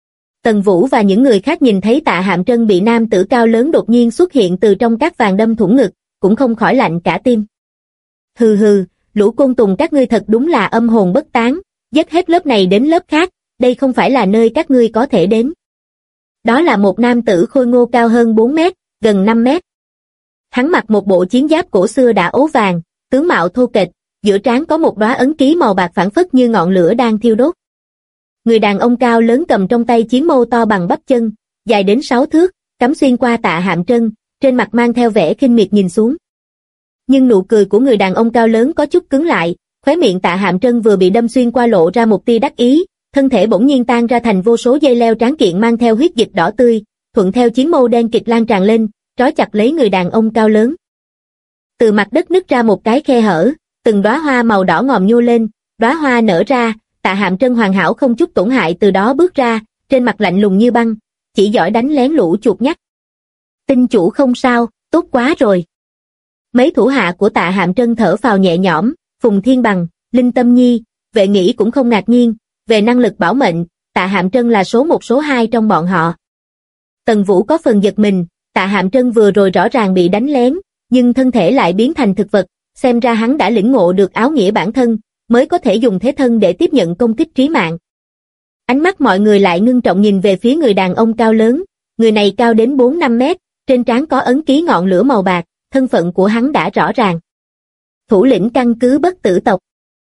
Tần Vũ và những người khác nhìn thấy Tạ Hạm Trân bị nam tử cao lớn đột nhiên xuất hiện từ trong các vàng đâm thủng ngực, cũng không khỏi lạnh cả tim. Hừ hừ, lũ côn trùng các ngươi thật đúng là âm hồn bất tán, dứt hết lớp này đến lớp khác, đây không phải là nơi các ngươi có thể đến. Đó là một nam tử khôi ngô cao hơn 4 mét, gần 5 mét. Hắn mặc một bộ chiến giáp cổ xưa đã ố vàng, tướng mạo thô kệch, giữa trán có một đóa ấn ký màu bạc phảng phất như ngọn lửa đang thiêu đốt. Người đàn ông cao lớn cầm trong tay chiến mâu to bằng bắp chân, dài đến 6 thước, cắm xuyên qua Tạ Hạm Trân, trên mặt mang theo vẻ khinh miệt nhìn xuống. Nhưng nụ cười của người đàn ông cao lớn có chút cứng lại, khóe miệng Tạ Hạm Trân vừa bị đâm xuyên qua lộ ra một tia đắc ý, thân thể bỗng nhiên tan ra thành vô số dây leo tráng kiện mang theo huyết dịch đỏ tươi, thuận theo chiến mâu đen kịt lan tràn lên, trói chặt lấy người đàn ông cao lớn. Từ mặt đất nứt ra một cái khe hở, từng đóa hoa màu đỏ ngòm nhô lên, đóa hoa nở ra, Tạ Hạm Trân hoàn hảo không chút tổn hại từ đó bước ra, trên mặt lạnh lùng như băng, chỉ giỏi đánh lén lũ chuột nhắt. Tinh chủ không sao, tốt quá rồi. Mấy thủ hạ của Tạ Hạm Trân thở phào nhẹ nhõm, Phùng Thiên Bằng, Linh Tâm Nhi, Vệ Nghĩ cũng không ngạc nhiên, về năng lực bảo mệnh, Tạ Hạm Trân là số 1 số 2 trong bọn họ. Tần Vũ có phần giật mình, Tạ Hạm Trân vừa rồi rõ ràng bị đánh lén, nhưng thân thể lại biến thành thực vật, xem ra hắn đã lĩnh ngộ được áo nghĩa bản thân, mới có thể dùng thế thân để tiếp nhận công kích trí mạng. Ánh mắt mọi người lại ngưng trọng nhìn về phía người đàn ông cao lớn, người này cao đến 4-5 mét, trên trán có ấn ký ngọn lửa màu bạc, thân phận của hắn đã rõ ràng. Thủ lĩnh căn cứ bất tử tộc.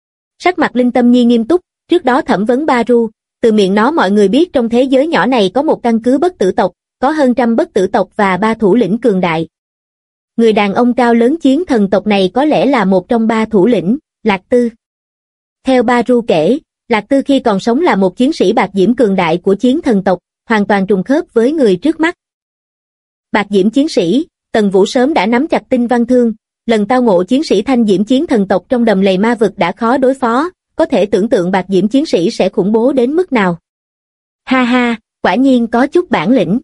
Sắc mặt Linh Tâm Nhi nghiêm túc, trước đó thẩm vấn Ba Ru, từ miệng nó mọi người biết trong thế giới nhỏ này có một căn cứ bất tử tộc, có hơn trăm bất tử tộc và 3 thủ lĩnh cường đại. Người đàn ông cao lớn chiến thần tộc này có lẽ là một trong 3 thủ lĩnh, Lạc Tư. Theo Ba Ru kể, Lạc Tư khi còn sống là một chiến sĩ bạc diễm cường đại của chiến thần tộc, hoàn toàn trùng khớp với người trước mắt. Bạc diễm chiến sĩ, Tần Vũ sớm đã nắm chặt tinh văn thương, lần tao ngộ chiến sĩ thanh diễm chiến thần tộc trong đầm lầy ma vực đã khó đối phó, có thể tưởng tượng bạc diễm chiến sĩ sẽ khủng bố đến mức nào. Ha ha, quả nhiên có chút bản lĩnh.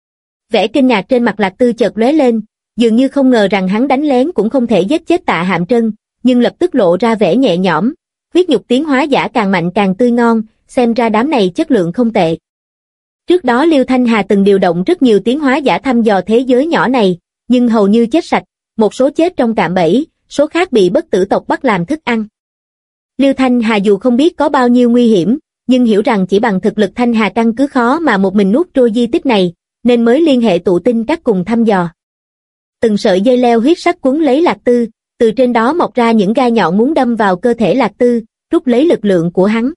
Vẻ kinh ngạc trên mặt Lạc Tư chợt lóe lên, dường như không ngờ rằng hắn đánh lén cũng không thể giết chết Tạ Hạm Trân, nhưng lập tức lộ ra vẻ nhẹ nhõm, huyết nhục tiến hóa giả càng mạnh càng tươi ngon, xem ra đám này chất lượng không tệ. Trước đó Liêu Thanh Hà từng điều động rất nhiều tiến hóa giả thăm dò thế giới nhỏ này, nhưng hầu như chết sạch, một số chết trong cạm bẫy, số khác bị bất tử tộc bắt làm thức ăn. Liêu Thanh Hà dù không biết có bao nhiêu nguy hiểm, nhưng hiểu rằng chỉ bằng thực lực Thanh Hà căn cứ khó mà một mình nuốt trôi di tích này, nên mới liên hệ tụ tinh các cùng thăm dò. Từng sợi dây leo huyết sắc quấn lấy Lạc Tư, từ trên đó mọc ra những gai nhọn muốn đâm vào cơ thể Lạc Tư, rút lấy lực lượng của hắn.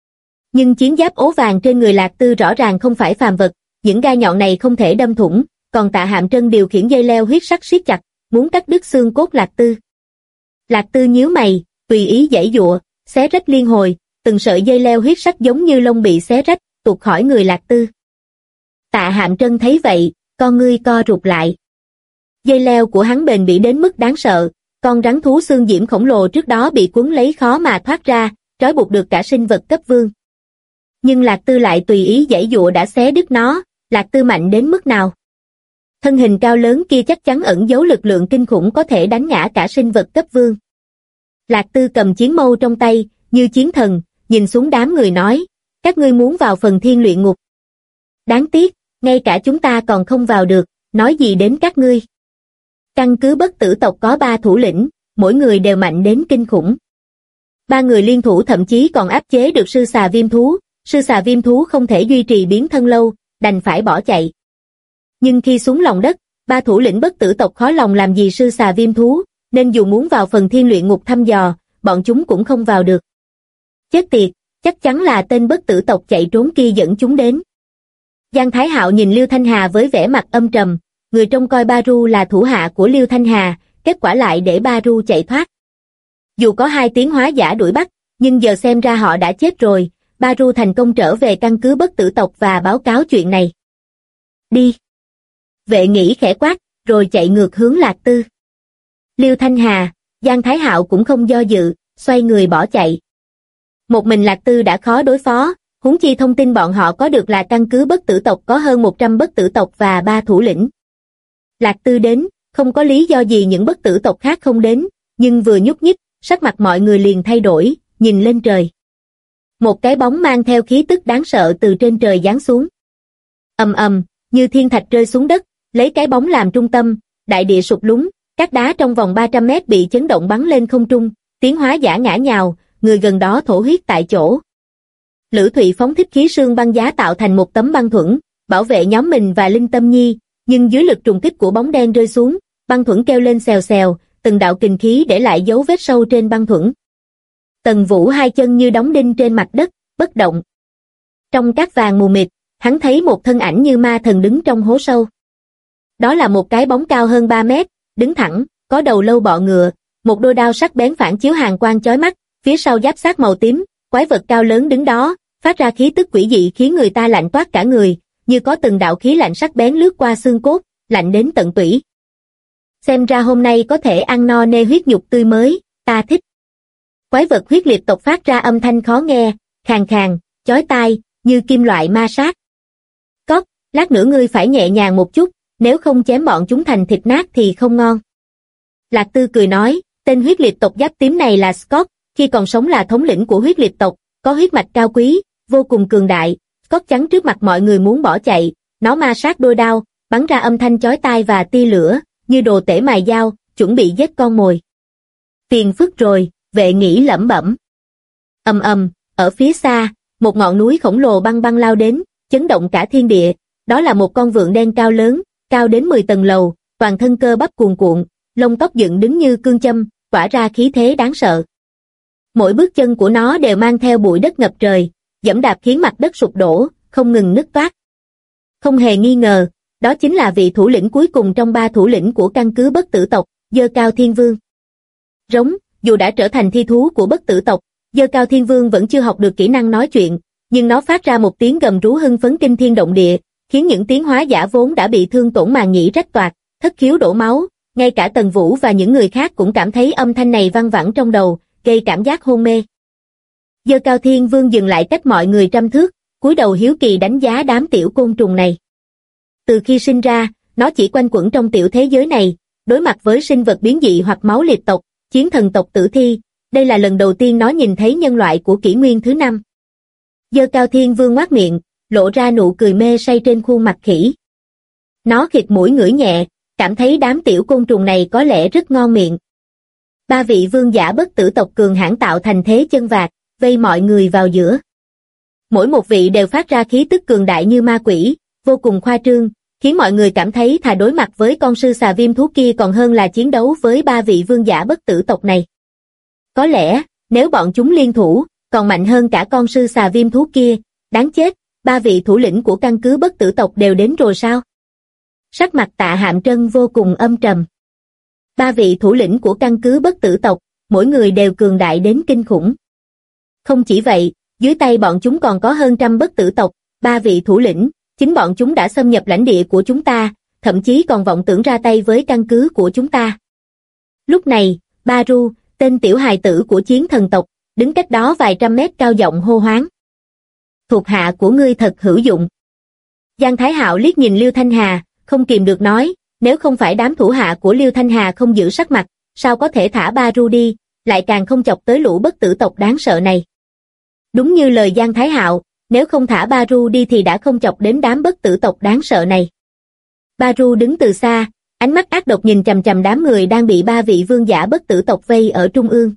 Nhưng chiến giáp ố vàng trên người Lạc Tư rõ ràng không phải phàm vật, những gai nhọn này không thể đâm thủng, còn Tạ Hạm Trân điều khiển dây leo huyết sắc siết chặt, muốn cắt đứt xương cốt Lạc Tư. Lạc Tư nhíu mày, tùy ý giãy giụa, xé rách liên hồi, từng sợi dây leo huyết sắc giống như lông bị xé rách, tuột khỏi người Lạc Tư. Tạ Hạm Trân thấy vậy, con ngươi co rụt lại. Dây leo của hắn bền bỉ đến mức đáng sợ, con rắn thú xương diễm khổng lồ trước đó bị cuốn lấy khó mà thoát ra, trói buộc được cả sinh vật cấp vương. Nhưng Lạc Tư lại tùy ý giãy giụa đã xé đứt nó, Lạc Tư mạnh đến mức nào? Thân hình cao lớn kia chắc chắn ẩn giấu lực lượng kinh khủng có thể đánh ngã cả sinh vật cấp vương. Lạc Tư cầm chiến mâu trong tay, như chiến thần, nhìn xuống đám người nói, các ngươi muốn vào phần thiên luyện ngục. Đáng tiếc, ngay cả chúng ta còn không vào được, nói gì đến các ngươi. Căn cứ bất tử tộc có 3 thủ lĩnh, mỗi người đều mạnh đến kinh khủng. 3 người liên thủ thậm chí còn áp chế được sư xà viêm thú không thể duy trì biến thân lâu, đành phải bỏ chạy. Nhưng khi xuống lòng đất, 3 thủ lĩnh bất tử tộc khó lòng làm gì sư xà viêm thú, nên dù muốn vào phần thiên luyện ngục thăm dò, bọn chúng cũng không vào được. Chết tiệt, chắc chắn là tên bất tử tộc chạy trốn kia dẫn chúng đến. Giang Thái Hạo nhìn Liêu Thanh Hà với vẻ mặt âm trầm, người trông coi Ba Ru là thủ hạ của Liêu Thanh Hà, kết quả lại để Ba Ru chạy thoát. Dù có 2 tiến hóa giả đuổi bắt, nhưng giờ xem ra họ đã chết rồi, Ba Ru thành công trở về căn cứ bất tử tộc và báo cáo chuyện này. Đi! Vệ Nghĩ khẽ quát, rồi chạy ngược hướng Lạc Tư. Liêu Thanh Hà, Giang Thái Hạo cũng không do dự, xoay người bỏ chạy. Một mình Lạc Tư đã khó đối phó, huống chi thông tin bọn họ có được là căn cứ bất tử tộc có hơn 100 bất tử tộc và 3 thủ lĩnh. Lạc Tư đến, không có lý do gì những bất tử tộc khác không đến, nhưng vừa nhúc nhích, sắc mặt mọi người liền thay đổi, nhìn lên trời. Một cái bóng mang theo khí tức đáng sợ từ trên trời giáng xuống. Ầm ầm, như thiên thạch rơi xuống đất, lấy cái bóng làm trung tâm, đại địa sụp lún, các đá trong vòng 300 mét bị chấn động bắn lên không trung, tiến hóa giả ngã nhào, người gần đó thổ huyết tại chỗ. Lữ Thụy phóng thích khí sương băng giá tạo thành một tấm băng thuẫn, bảo vệ nhóm mình và Linh Tâm Nhi, nhưng dưới lực trùng kích của bóng đen rơi xuống, băng thuẫn kêu lên xèo xèo, từng đạo kình khí để lại dấu vết sâu trên băng thuẫn. Tần Vũ 2 chân như đóng đinh trên mặt đất, bất động. Trong cát vàng mù mịt, hắn thấy một thân ảnh như ma thần đứng trong hố sâu. Đó là một cái bóng cao hơn 3 mét, đứng thẳng, có đầu lâu bọ ngựa, một đôi đao sắc bén phản chiếu hàn quang chói mắt, phía sau giáp xác màu tím, quái vật cao lớn đứng đó, phát ra khí tức quỷ dị khiến người ta lạnh toát cả người, như có từng đạo khí lạnh sắc bén lướt qua xương cốt, lạnh đến tận tủy. Xem ra hôm nay có thể ăn no nê huyết nhục tươi mới, ta thích. Quái vật huyết liệt tộc phát ra âm thanh khó nghe, khàn khàn, chói tai, như kim loại ma sát. Cóc, lát nữa ngươi phải nhẹ nhàng một chút, nếu không chém bọn chúng thành thịt nát thì không ngon. Lạc Tư cười nói, tên huyết liệt tộc giáp tím này là Scott, khi còn sống là thống lĩnh của huyết liệt tộc, có huyết mạch cao quý, vô cùng cường đại. Scott chắn trước mặt mọi người muốn bỏ chạy, nó ma sát đôi đao, bắn ra âm thanh chói tai và tia lửa, như đồ tể mài dao, chuẩn bị giết con mồi. Phiền phức rồi, vệ nghĩ lẩm bẩm. Ầm ầm, ở phía xa, một ngọn núi khổng lồ băng băng lao đến, chấn động cả thiên địa. Đó là một con vượn đen cao lớn, cao đến 10 tầng lầu, toàn thân cơ bắp cuồn cuộn, lông tóc dựng đứng như cương châm, tỏa ra khí thế đáng sợ. Mỗi bước chân của nó đều mang theo bụi đất ngập trời, giẫm đạp khiến mặt đất sụp đổ, không ngừng nứt toác. Không hề nghi ngờ, đó chính là vị thủ lĩnh cuối cùng trong 3 thủ lĩnh của căn cứ Bất Tử tộc, Dơ Cao Thiên Vương. Rống, dù đã trở thành thi thú của Bất Tử tộc, Dơ Cao Thiên Vương vẫn chưa học được kỹ năng nói chuyện, nhưng nó phát ra một tiếng gầm rú hưng phấn kinh thiên động địa, khiến những tiến hóa giả vốn đã bị thương tổn màng nhĩ rách toạc, thất khiếu đổ máu, ngay cả Tần Vũ và những người khác cũng cảm thấy âm thanh này văng vẳng trong đầu, gây cảm giác hôn mê. Dơ Cao Thiên Vương dừng lại cách mọi người trăm thước, cúi đầu hiếu kỳ đánh giá đám tiểu côn trùng này. Từ khi sinh ra, nó chỉ quanh quẩn trong tiểu thế giới này, đối mặt với sinh vật biến dị hoặc máu liệt tộc, chiến thần tộc tử thi, đây là lần đầu tiên nó nhìn thấy nhân loại của kỷ nguyên thứ 5. Dơ Cao Thiên Vương ngoác miệng, lộ ra nụ cười mê say trên khuôn mặt khỉ. Nó khịt mũi ngửi nhẹ, cảm thấy đám tiểu côn trùng này có lẽ rất ngon miệng. 3 vị vương giả Bất Tử tộc cường hãn tạo thành thế chân vạc, vây mọi người vào giữa. Mỗi một vị đều phát ra khí tức cường đại như ma quỷ, vô cùng khoa trương, khiến mọi người cảm thấy thà đối mặt với con sư xà viêm thú kia còn hơn là chiến đấu với 3 vị vương giả Bất Tử tộc này. Có lẽ, nếu bọn chúng liên thủ, còn mạnh hơn cả con sư xà viêm thú kia, đáng chết, 3 vị thủ lĩnh của căn cứ Bất Tử tộc đều đến rồi sao? Sắc mặt Tạ Hạm Trân vô cùng âm trầm. 3 vị thủ lĩnh của căn cứ Bất Tử tộc, mỗi người đều cường đại đến kinh khủng. Không chỉ vậy, dưới tay bọn chúng còn có hơn trăm Bất Tử tộc, 3 vị thủ lĩnh, chính bọn chúng đã xâm nhập lãnh địa của chúng ta, thậm chí còn vọng tưởng ra tay với căn cứ của chúng ta. Lúc này, Baru, tên tiểu hài tử của chiến thần tộc, đứng cách đó vài trăm mét cao giọng hô hoáng. Thuộc hạ của ngươi thật hữu dụng. Giang Thái Hạo liếc nhìn Liêu Thanh Hà, không kìm được nói, nếu không phải đám thủ hạ của Liêu Thanh Hà không giữ sắc mặt, sao có thể thả Baru đi, lại càng không chọc tới lũ Bất Tử tộc đáng sợ này. Đúng như lời Giang Thái Hạo, nếu không thả Baru đi thì đã không chọc đến đám Bất Tử tộc đáng sợ này. Baru đứng từ xa, ánh mắt ác độc nhìn chằm chằm đám người đang bị 3 vị vương giả Bất Tử tộc vây ở trung ương.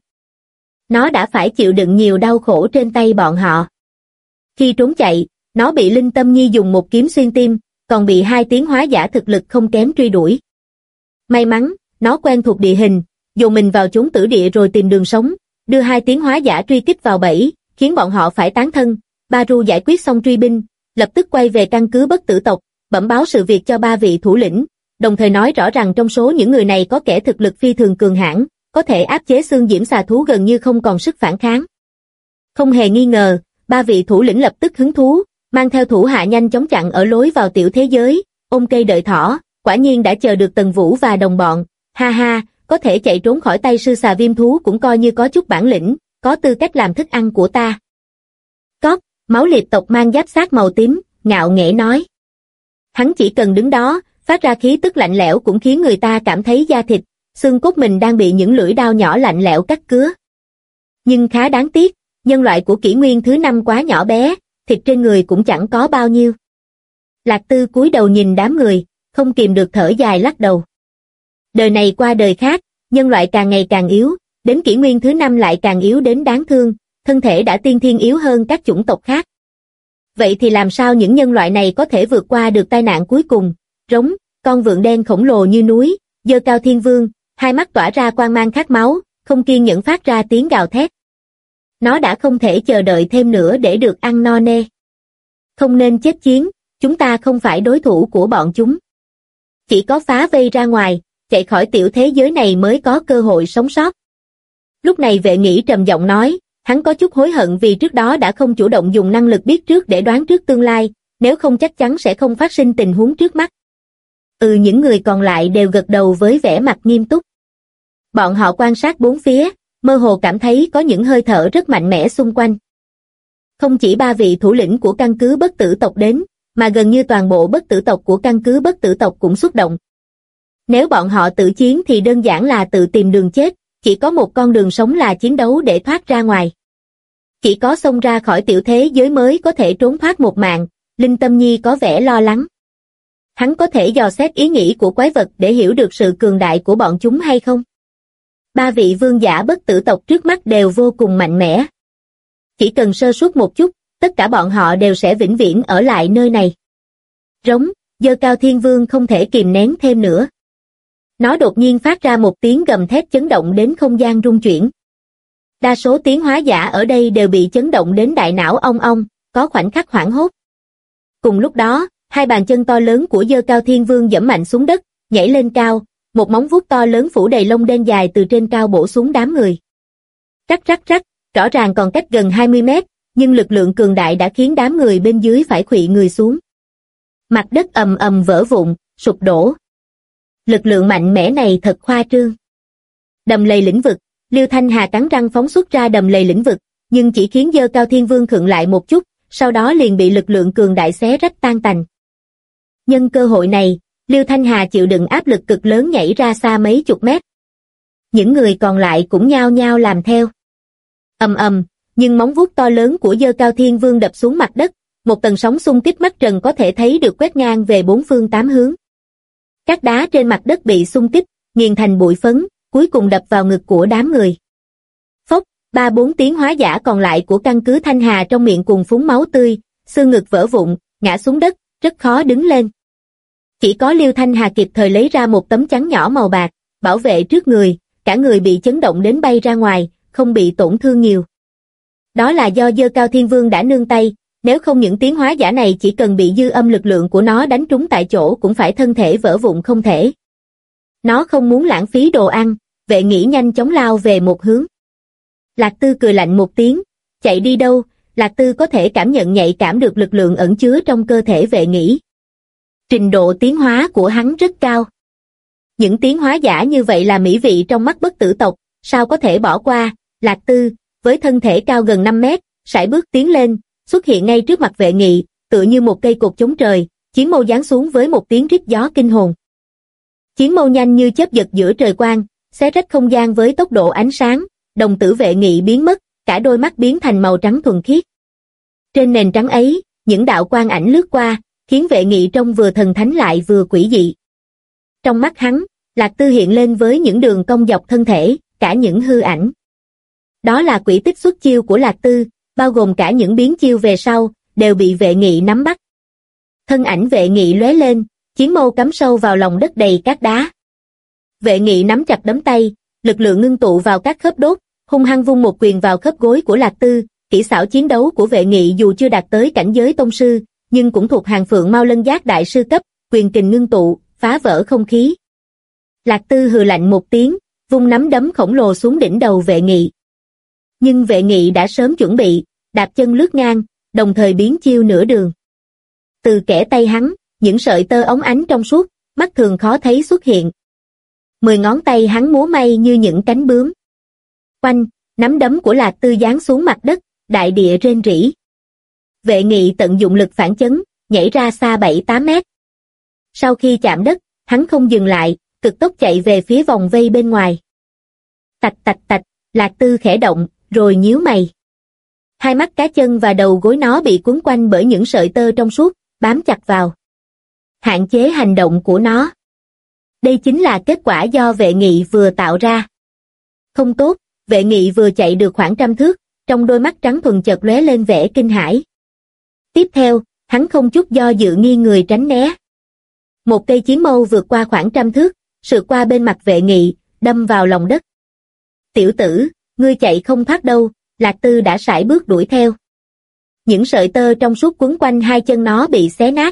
Nó đã phải chịu đựng nhiều đau khổ trên tay bọn họ. Khi trốn chạy, nó bị Linh Tâm Nhi dùng một kiếm xuyên tim, còn bị 2 tiến hóa giả thực lực không kém truy đuổi. May mắn, nó quen thuộc địa hình, dồn mình vào chốn tử địa rồi tìm đường sống, đưa 2 tiến hóa giả truy kích vào bẫy, khiến bọn họ phải tán thân. Baru giải quyết xong truy binh, lập tức quay về căn cứ Bất Tử tộc, bẩm báo sự việc cho 3 vị thủ lĩnh, đồng thời nói rõ rằng trong số những người này có kẻ thực lực phi thường cường hãn, có thể áp chế xương diễm xà thú gần như không còn sức phản kháng. Không hề nghi ngờ, 3 vị thủ lĩnh lập tức hứng thú, mang theo thủ hạ nhanh chóng chặn ở lối vào tiểu thế giới, ôm cây đợi thỏ, quả nhiên đã chờ được Tần Vũ và đồng bọn. Ha ha, có thể chạy trốn khỏi tay sư xà viêm thú cũng coi như có chút bản lĩnh, có tư cách làm thức ăn của ta. Cóc, máu liệt tộc mang giáp xác màu tím, ngạo nghễ nói. Hắn chỉ cần đứng đó, phát ra khí tức lạnh lẽo cũng khiến người ta cảm thấy da thịt, xương cốt mình đang bị những lưỡi đao nhỏ lạnh lẽo cắt cứa. Nhưng khá đáng tiếc, nhân loại của kỷ nguyên thứ 5 quá nhỏ bé, thịt trên người cũng chẳng có bao nhiêu. Lạc Tư cúi đầu nhìn đám người, không kìm được thở dài lắc đầu. Đời này qua đời khác, nhân loại càng ngày càng yếu, đến kỷ nguyên thứ 5 lại càng yếu đến đáng thương, thân thể đã tiên thiên yếu hơn các chủng tộc khác. Vậy thì làm sao những nhân loại này có thể vượt qua được tai nạn cuối cùng? Rống, con vượn đen khổng lồ như núi, Dơ Cao Thiên Vương, hai mắt tỏa ra quang mang khát máu, không kiên nhẫn phát ra tiếng gào thét. Nó đã không thể chờ đợi thêm nữa để được ăn no nê. Không nên chết chiến, chúng ta không phải đối thủ của bọn chúng. Chỉ có phá vây ra ngoài, chạy khỏi tiểu thế giới này mới có cơ hội sống sót. Lúc này Vệ Nghĩ trầm giọng nói, hắn có chút hối hận vì trước đó đã không chủ động dùng năng lực biết trước để đoán trước tương lai, nếu không chắc chắn sẽ không phát sinh tình huống trước mắt. Những người còn lại đều gật đầu với vẻ mặt nghiêm túc. Bọn họ quan sát bốn phía, mơ hồ cảm thấy có những hơi thở rất mạnh mẽ xung quanh. Không chỉ 3 vị thủ lĩnh của căn cứ bất tử tộc đến, mà gần như toàn bộ bất tử tộc của căn cứ bất tử tộc cũng xúc động. Nếu bọn họ tự chiến thì đơn giản là tự tìm đường chết, chỉ có một con đường sống là chiến đấu để thoát ra ngoài. Chỉ có xông ra khỏi tiểu thế giới mới có thể trốn thoát một mạng, Linh Tâm Nhi có vẻ lo lắng. Hắn có thể dò xét ý nghĩ của quái vật để hiểu được sự cường đại của bọn chúng hay không? 3 vị vương giả bất tử tộc trước mắt đều vô cùng mạnh mẽ. Chỉ cần sơ suất một chút, tất cả bọn họ đều sẽ vĩnh viễn ở lại nơi này. Rống, Dơ Cao Thiên Vương không thể kìm nén thêm nữa. Nó đột nhiên phát ra một tiếng gầm thét chấn động đến không gian rung chuyển. Đa số tiến hóa giả ở đây đều bị chấn động đến đại não ong ong, có khoảnh khắc hoảng hốt. Cùng lúc đó, 2 bàn chân to lớn của Dơ Cao Thiên Vương giẫm mạnh xuống đất, nhảy lên cao, một móng vuốt to lớn phủ đầy lông đen dài từ trên cao bổ xuống đám người. Rắc rắc rắc, rõ ràng còn cách gần 20 mét, nhưng lực lượng cường đại đã khiến đám người bên dưới phải khuỵu người xuống. Mặt đất ầm ầm vỡ vụn, sụp đổ. Lực lượng mạnh mẽ này thật khoa trương. Đầm lầy lĩnh vực, Liêu Thanh Hà cắn răng phóng xuất ra đầm lầy lĩnh vực, nhưng chỉ khiến Dơ Cao Thiên Vương khựng lại một chút, sau đó liền bị lực lượng cường đại xé rách tan tành. Nhân cơ hội này, Liêu Thanh Hà chịu đựng áp lực cực lớn nhảy ra xa mấy chục mét. Những người còn lại cũng nhao nhao làm theo. Ầm ầm, nhưng móng vuốt to lớn của Dơ Cao Thiên Vương đập xuống mặt đất, một tầng sóng xung kích mắt trần có thể thấy được quét ngang về 4 phương 8 hướng. Các đá trên mặt đất bị xung kích, nghiền thành bụi phấn, cuối cùng đập vào ngực của đám người. Phốc, 3-4 tiến hóa giả còn lại của căn cứ Thanh Hà trong miệng cùng phúng máu tươi, xương ngực vỡ vụn, ngã xuống đất, rất khó đứng lên. Chỉ có Liêu Thanh Hà kịp thời lấy ra một tấm chắn nhỏ màu bạc, bảo vệ trước người, cả người bị chấn động đến bay ra ngoài, không bị tổn thương nhiều. Đó là do Dơ Cao Thiên Vương đã nương tay, nếu không những tiến hóa giả này chỉ cần bị dư âm lực lượng của nó đánh trúng tại chỗ cũng phải thân thể vỡ vụn không thể. Nó không muốn lãng phí đồ ăn, Vệ Nghĩ nhanh chóng lao về một hướng. Lạc Tư cười lạnh một tiếng, chạy đi đâu? Lạc Tư có thể cảm nhận nhạy cảm được lực lượng ẩn chứa trong cơ thể Vệ Nghĩ. Trình độ tiến hóa của hắn rất cao. Những tiến hóa giả như vậy là mỹ vị trong mắt bất tử tộc, sao có thể bỏ qua? Lạc Tư, với thân thể cao gần 5 mét, sải bước tiến lên, xuất hiện ngay trước mặt Vệ Nghị, tựa như một cây cột chống trời, chiến mâu giáng xuống với một tiếng rít gió kinh hồn. Chiến mâu nhanh như chớp giật giữa trời quang, xé rách không gian với tốc độ ánh sáng, đồng tử Vệ Nghị biến mất, cả đôi mắt biến thành màu trắng thuần khiết. Trên nền trắng ấy, những đạo quang ảnh lướt qua, khiến Vệ Nghị trông vừa thần thánh lại vừa quỷ dị. Trong mắt hắn, Lạc Tư hiện lên với những đường cong dọc thân thể, cả những hư ảnh. Đó là quỷ tích xuất chiêu của Lạc Tư, bao gồm cả những biến chiêu về sau, đều bị Vệ Nghị nắm bắt. Thân ảnh Vệ Nghị lóe lên, chiến mâu cắm sâu vào lòng đất đầy cát đá. Vệ Nghị nắm chặt đấm tay, lực lượng ngưng tụ vào các khớp đốt, hung hăng vung một quyền vào khớp gối của Lạc Tư. Kỹ xảo chiến đấu của Vệ Nghị dù chưa đạt tới cảnh giới tông sư, nhưng cũng thuộc hàng Phượng Mao Lân Giác đại sư cấp, quyền kình ngưng tụ, phá vỡ không khí. Lạc Tư hừ lạnh một tiếng, vung nắm đấm khổng lồ xuống đỉnh đầu Vệ Nghị. Nhưng Vệ Nghị đã sớm chuẩn bị, đạp chân lướt ngang, đồng thời biến chiêu nửa đường. Từ kẽ tay hắn, những sợi tơ óng ánh trong suốt, mắt thường khó thấy xuất hiện. 10 ngón tay hắn múa may như những cánh bướm. Oanh, nắm đấm của Lạc Tư giáng xuống mặt đất, đại địa rên rỉ. Vệ Nghị tận dụng lực phản chấn, nhảy ra xa 7-8 mét. Sau khi chạm đất, hắn không dừng lại, cực tốc chạy về phía vòng vây bên ngoài. Tạch tạch tạch, Lạc Tư khẽ động, rồi nhíu mày. Hai mắt cá chân và đầu gối nó bị cuốn quanh bởi những sợi tơ trong suốt, bám chặt vào. Hạn chế hành động của nó. Đây chính là kết quả do Vệ Nghị vừa tạo ra. Không tốt, Vệ Nghị vừa chạy được khoảng 100 thước, trong đôi mắt trắng thuần chợt lóe lên vẻ kinh hãi. Tiếp theo, hắn không chút do dự nghiêng người tránh né. Một cây chiến mâu vượt qua khoảng 100 thước, sượt qua bên mặt Vệ Nghị, đâm vào lòng đất. Tiểu tử, ngươi chạy không thoát đâu, Lạc Tư đã sải bước đuổi theo. Những sợi tơ trong suốt quấn quanh hai chân nó bị xé nát.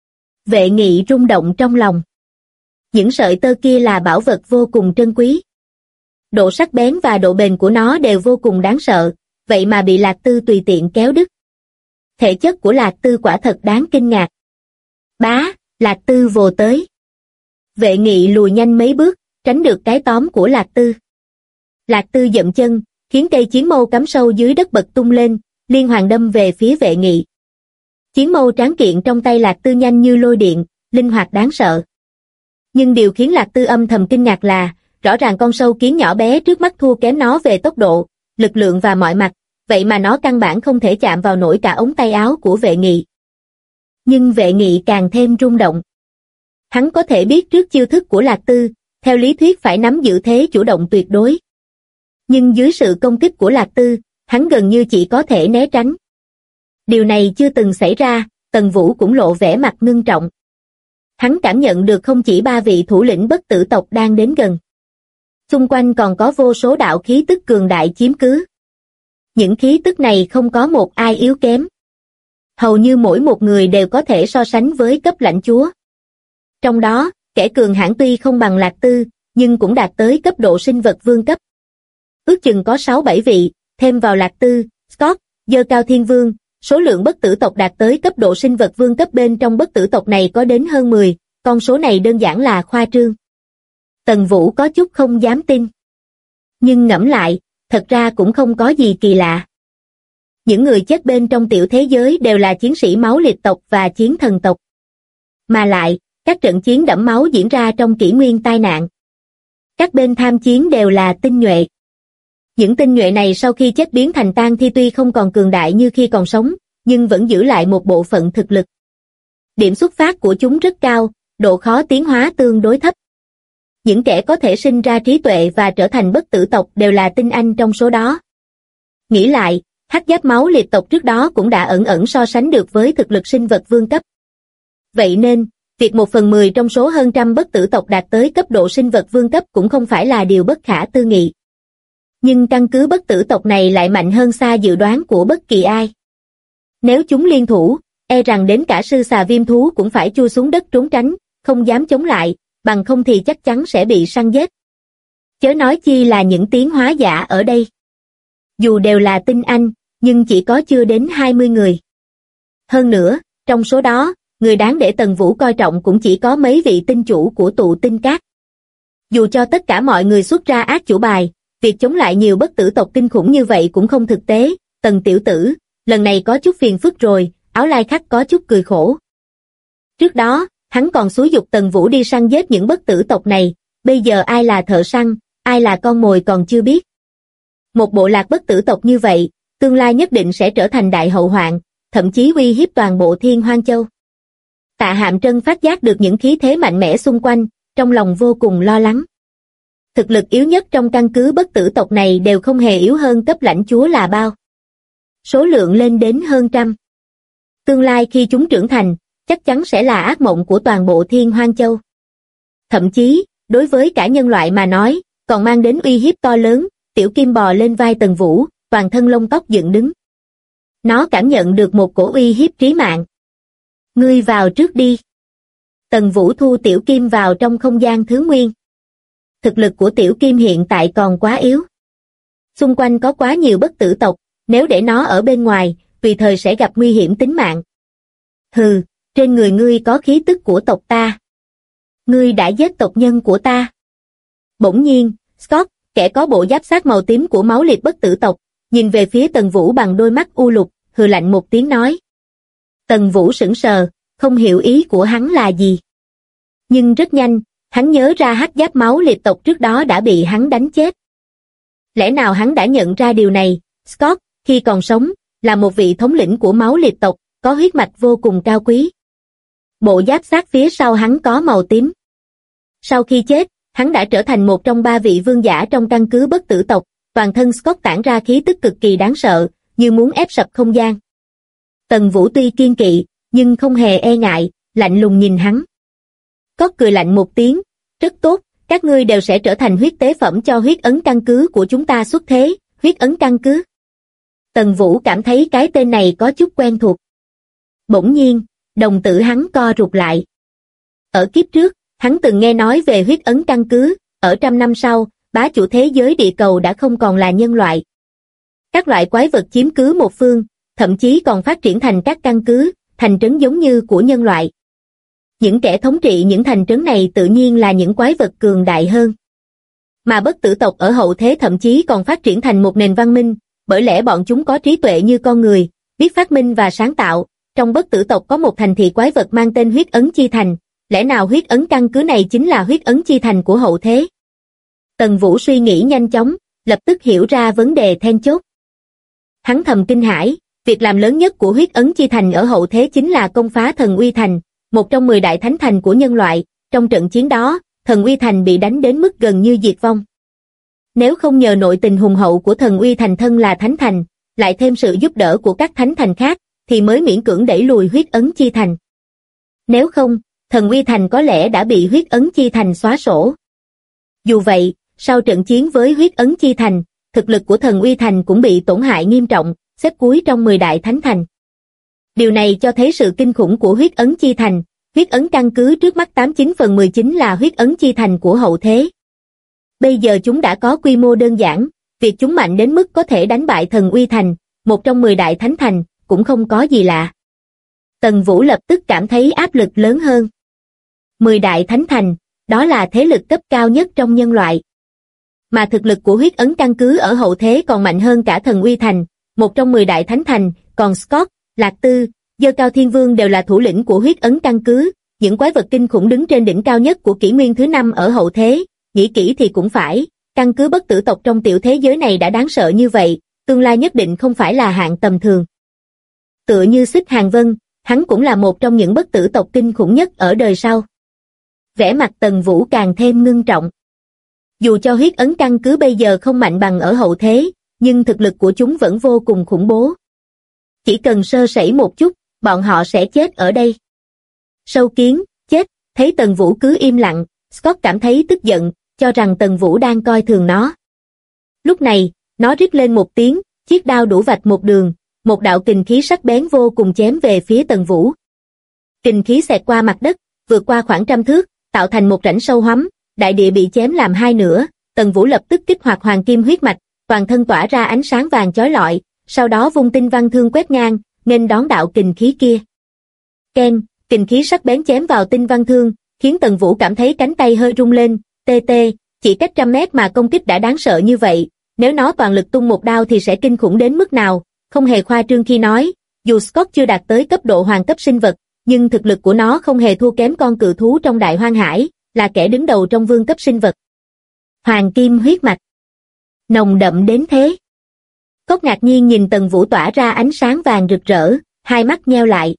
Vệ Nghị rung động trong lòng. Những sợi tơ kia là bảo vật vô cùng trân quý. Độ sắc bén và độ bền của nó đều vô cùng đáng sợ, vậy mà bị Lạc Tư tùy tiện kéo đứt. Thể chất của Lạc Tư quả thật đáng kinh ngạc. Bá, Lạc Tư vồ tới. Vệ Nghị lùi nhanh mấy bước, tránh được cái tóm của Lạc Tư. Lạc Tư dậm chân, khiến cây chiến mâu cắm sâu dưới đất bật tung lên, liên hoàn đâm về phía Vệ Nghị. Chiến mâu tráng kiện trong tay Lạc Tư nhanh như lôi điện, linh hoạt đáng sợ. Nhưng điều khiến Lạc Tư âm thầm kinh ngạc là, rõ ràng con sâu kiến nhỏ bé trước mắt thua kém nó về tốc độ, lực lượng và mọi mặt, vậy mà nó căn bản không thể chạm vào nổi cả ống tay áo của Vệ Nghị. Nhưng Vệ Nghị càng thêm rung động. Hắn có thể biết trước chiêu thức của Lạc Tư, theo lý thuyết phải nắm giữ thế chủ động tuyệt đối. Nhưng dưới sự công kích của Lạc Tư, hắn gần như chỉ có thể né tránh. Điều này chưa từng xảy ra, Tần Vũ cũng lộ vẻ mặt ngưng trọng. Hắn cảm nhận được không chỉ 3 vị thủ lĩnh bất tử tộc đang đến gần. Xung quanh còn có vô số đạo khí tức cường đại chiếm cứ. Những khí tức này không có một ai yếu kém. Hầu như mỗi một người đều có thể so sánh với cấp lãnh chúa. Trong đó, kẻ cường hãn tuy không bằng Lạc Tư, nhưng cũng đạt tới cấp độ sinh vật vương cấp. Ước chừng có 6-7 vị, thêm vào Lạc Tư, Scott, Dơ Cao Thiên Vương, số lượng bất tử tộc đạt tới cấp độ sinh vật vương cấp bên trong bất tử tộc này có đến hơn 10, con số này đơn giản là khoa trương. Tần Vũ có chút không dám tin. Nhưng ngẫm lại, thật ra cũng không có gì kỳ lạ. Những người chết bên trong tiểu thế giới đều là chiến sĩ máu liệt tộc và chiến thần tộc. Mà lại, các trận chiến đẫm máu diễn ra trong kỷ nguyên tai nạn. Các bên tham chiến đều là tinh nhuệ. Những tinh nhuệ này sau khi chết biến thành tang thi tuy không còn cường đại như khi còn sống, nhưng vẫn giữ lại một bộ phận thực lực. Điểm xuất phát của chúng rất cao, độ khó tiến hóa tương đối thấp. Những kẻ có thể sinh ra trí tuệ và trở thành bất tử tộc đều là tinh anh trong số đó. Nghĩ lại, hắc giáp máu liệt tộc trước đó cũng đã ẩn ẩn so sánh được với thực lực sinh vật vương cấp. Vậy nên, việc 1/10 trong số hơn trăm bất tử tộc đạt tới cấp độ sinh vật vương cấp cũng không phải là điều bất khả tư nghị. Nhưng căn cứ bất tử tộc này lại mạnh hơn xa dự đoán của bất kỳ ai. Nếu chúng liên thủ, e rằng đến cả sư xà viêm thú cũng phải chui xuống đất trốn tránh, không dám chống lại, bằng không thì chắc chắn sẽ bị săn giết. Chớ nói chi là những tiến hóa giả ở đây. Dù đều là tinh anh, nhưng chỉ có chưa đến 20 người. Hơn nữa, trong số đó, người đáng để Tần Vũ coi trọng cũng chỉ có mấy vị tinh chủ của tụ tinh cát. Dù cho tất cả mọi người xuất ra ác chủ bài, việc chống lại nhiều bất tử tộc kinh khủng như vậy cũng không thực tế. Tần tiểu tử, lần này có chút phiền phức rồi, Áo Lai Khắc có chút cười khổ. Trước đó, hắn còn xúi giục Tần Vũ đi săn giết những bất tử tộc này, bây giờ ai là thợ săn, ai là con mồi còn chưa biết. Một bộ lạc bất tử tộc như vậy, tương lai nhất định sẽ trở thành đại hậu hoạn, thậm chí uy hiếp toàn bộ Thiên Hoang Châu. Tạ Hạm Trân phát giác được những khí thế mạnh mẽ xung quanh, trong lòng vô cùng lo lắng. Thực lực yếu nhất trong căn cứ bất tử tộc này đều không hề yếu hơn cấp lãnh chúa là bao. Số lượng lên đến hơn trăm. Tương lai khi chúng trưởng thành, chắc chắn sẽ là ác mộng của toàn bộ Thiên Hoang Châu. Thậm chí, đối với cả nhân loại mà nói, còn mang đến uy hiếp to lớn. Tiểu Kim bò lên vai Tần Vũ, toàn thân lông tóc dựng đứng. Nó cảm nhận được một cổ uy hiếp trí mạng. Ngươi vào trước đi. Tần Vũ thu Tiểu Kim vào trong không gian thứ nguyên. Thực lực của Tiểu Kim hiện tại còn quá yếu. Xung quanh có quá nhiều bất tử tộc, nếu để nó ở bên ngoài, tùy thời sẽ gặp nguy hiểm tính mạng. Hừ, trên người ngươi có khí tức của tộc ta. Ngươi đã giết tộc nhân của ta. Bỗng nhiên, Scott, kẻ có bộ giáp sát màu tím của máu liệt bất tử tộc, nhìn về phía Tần Vũ bằng đôi mắt u lục, hừ lạnh một tiếng nói. Tần Vũ sững sờ, không hiểu ý của hắn là gì. Nhưng rất nhanh, hắn nhớ ra hắc giáp máu liệt tộc trước đó đã bị hắn đánh chết. Lẽ nào hắn đã nhận ra điều này? Scott, khi còn sống, là một vị thống lĩnh của máu liệt tộc, có huyết mạch vô cùng cao quý. Bộ giáp sát phía sau hắn có màu tím. Sau khi chết, hắn đã trở thành một trong 3 vị vương giả trong căn cứ bất tử tộc, toàn thân Scott tản ra khí tức cực kỳ đáng sợ, như muốn ép sập không gian. Tần Vũ tuy kiên kỵ, nhưng không hề e ngại, lạnh lùng nhìn hắn. Scott cười lạnh một tiếng, rất tốt, các ngươi đều sẽ trở thành huyết tế phẩm cho huyết ấn căn cứ của chúng ta xuất thế, huyết ấn căn cứ. Tần Vũ cảm thấy cái tên này có chút quen thuộc. Bỗng nhiên, đồng tử hắn co rụt lại. Ở kiếp trước, hắn từng nghe nói về huyết ấn căn cứ, ở trăm năm sau, bá chủ thế giới địa cầu đã không còn là nhân loại. Các loại quái vật chiếm cứ một phương, thậm chí còn phát triển thành các căn cứ, thành trấn giống như của nhân loại. Những kẻ thống trị những thành trấn này tự nhiên là những quái vật cường đại hơn. Mà bất tử tộc ở hậu thế thậm chí còn phát triển thành một nền văn minh, bởi lẽ bọn chúng có trí tuệ như con người, biết phát minh và sáng tạo. Trong bất tử tộc có một thành thị quái vật mang tên huyết ấn chi thành, lẽ nào huyết ấn căn cứ này chính là huyết ấn chi thành của hậu thế? Tần Vũ suy nghĩ nhanh chóng, lập tức hiểu ra vấn đề then chốt. Hắn thầm kinh hãi, việc làm lớn nhất của huyết ấn chi thành ở hậu thế chính là công phá Thần Uy Thành, một trong 10 đại thánh thành của nhân loại. Trong trận chiến đó, Thần Uy Thành bị đánh đến mức gần như diệt vong. Nếu không nhờ nội tình hùng hậu của Thần Uy Thành thân là thánh thành, lại thêm sự giúp đỡ của các thánh thành khác, thì mới miễn cưỡng đẩy lùi huyết ấn chi thành. Nếu không, Thần Uy Thành có lẽ đã bị huyết ấn chi thành xóa sổ. Dù vậy, sau trận chiến với huyết ấn chi thành, thực lực của Thần Uy Thành cũng bị tổn hại nghiêm trọng, xếp cuối trong 10 đại thánh thành. Điều này cho thấy sự kinh khủng của huyết ấn chi thành. Huyết ấn căn cứ trước mắt 89/10 chính là huyết ấn chi thành của hậu thế. Bây giờ chúng đã có quy mô đơn giản, việc chúng mạnh đến mức có thể đánh bại Thần Uy Thành, một trong 10 đại thánh thành, cũng không có gì lạ. Tần Vũ lập tức cảm thấy áp lực lớn hơn. 10 đại thánh thành, đó là thế lực cấp cao nhất trong nhân loại. Mà thực lực của huyết ấn căn cứ ở hậu thế còn mạnh hơn cả Thần Uy Thành, một trong 10 đại thánh thành, còn Scott, Lạc Tư, Giơ Cao Thiên Vương đều là thủ lĩnh của huyết ấn căn cứ, những quái vật kinh khủng đứng trên đỉnh cao nhất của kỷ nguyên thứ 5 ở hậu thế. Nghĩ kỹ thì cũng phải, căn cứ bất tử tộc trong tiểu thế giới này đã đáng sợ như vậy, tương lai nhất định không phải là hạng tầm thường. Tựa như Xích Hàng Vân, hắn cũng là một trong những bất tử tộc kinh khủng nhất ở đời sau. Vẻ mặt Tần Vũ càng thêm ngưng trọng. Dù cho huyết ấn căn cứ bây giờ không mạnh bằng ở hậu thế, nhưng thực lực của chúng vẫn vô cùng khủng bố. Chỉ cần sơ sẩy một chút, bọn họ sẽ chết ở đây. Sâu kiến, chết, thấy Tần Vũ cứ im lặng, Scott cảm thấy tức giận, cho rằng Tần Vũ đang coi thường nó. Lúc này, nó rít lên một tiếng, chiếc đao đũa vạch một đường, một đạo kình khí sắc bén vô cùng chém về phía Tần Vũ. Kình khí xẹt qua mặt đất, vượt qua khoảng 100 thước, tạo thành một rãnh sâu hoắm, đại địa bị chém làm hai nửa. Tần Vũ lập tức kích hoạt hoàng kim huyết mạch, toàn thân tỏa ra ánh sáng vàng chói lọi, sau đó vung tinh văn thương quét ngang, nghênh đón đạo kình khí kia. Ken, kình khí sắc bén chém vào tinh văn thương, khiến Tần Vũ cảm thấy cánh tay hơi rung lên, tê tê, chỉ cách 100 mét mà công kích đã đáng sợ như vậy, nếu nó toàn lực tung một đao thì sẽ kinh khủng đến mức nào, không hề khoa trương khi nói, dù Scott chưa đạt tới cấp độ hoàng cấp sinh vật, nhưng thực lực của nó không hề thua kém con cự thú trong đại hoang hải, là kẻ đứng đầu trong vương cấp sinh vật. Hoàng kim huyết mạch. Nồng đậm đến thế. Cốc ngạc nhiên nhìn Tần Vũ tỏa ra ánh sáng vàng rực rỡ, hai mắt nheo lại.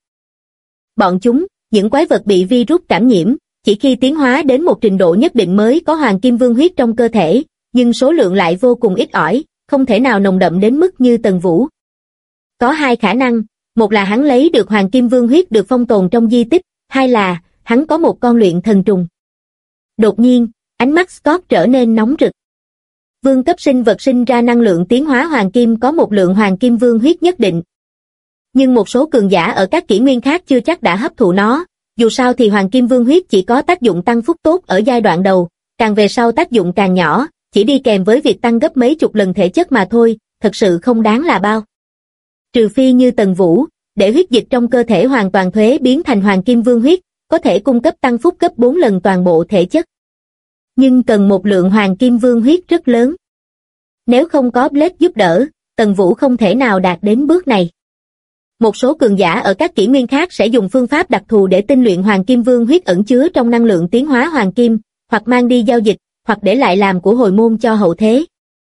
Bọn chúng, những quái vật bị virus cảm nhiễm, chỉ khi tiến hóa đến một trình độ nhất định mới có hoàng kim vương huyết trong cơ thể, nhưng số lượng lại vô cùng ít ỏi, không thể nào nồng đậm đến mức như Tần Vũ. Có hai khả năng, một là hắn lấy được hoàng kim vương huyết được phong tồn trong di tích, hai là hắn có một con luyện thần trùng. Đột nhiên, ánh mắt Scott trở nên nóng rực. Vương cấp sinh vật sinh ra năng lượng tiến hóa hoàng kim có một lượng hoàng kim vương huyết nhất định. Nhưng một số cường giả ở các kỷ nguyên khác chưa chắc đã hấp thụ nó, dù sao thì hoàng kim vương huyết chỉ có tác dụng tăng phúc tốt ở giai đoạn đầu, càng về sau tác dụng càng nhỏ, chỉ đi kèm với việc tăng gấp mấy chục lần thể chất mà thôi, thật sự không đáng là bao. Trừ phi như Tần Vũ, để huyết dịch trong cơ thể hoàn toàn thuế biến thành hoàng kim vương huyết, có thể cung cấp tăng phúc gấp 4 lần toàn bộ thể chất. Nhưng cần một lượng hoàng kim vương huyết rất lớn. Nếu không có Blade giúp đỡ, Tần Vũ không thể nào đạt đến bước này. Một số cường giả ở các kỷ nguyên khác sẽ dùng phương pháp đặc thù để tinh luyện hoàng kim vương huyết ẩn chứa trong năng lượng tiến hóa hoàng kim, hoặc mang đi giao dịch, hoặc để lại làm của hồi môn cho hậu thế.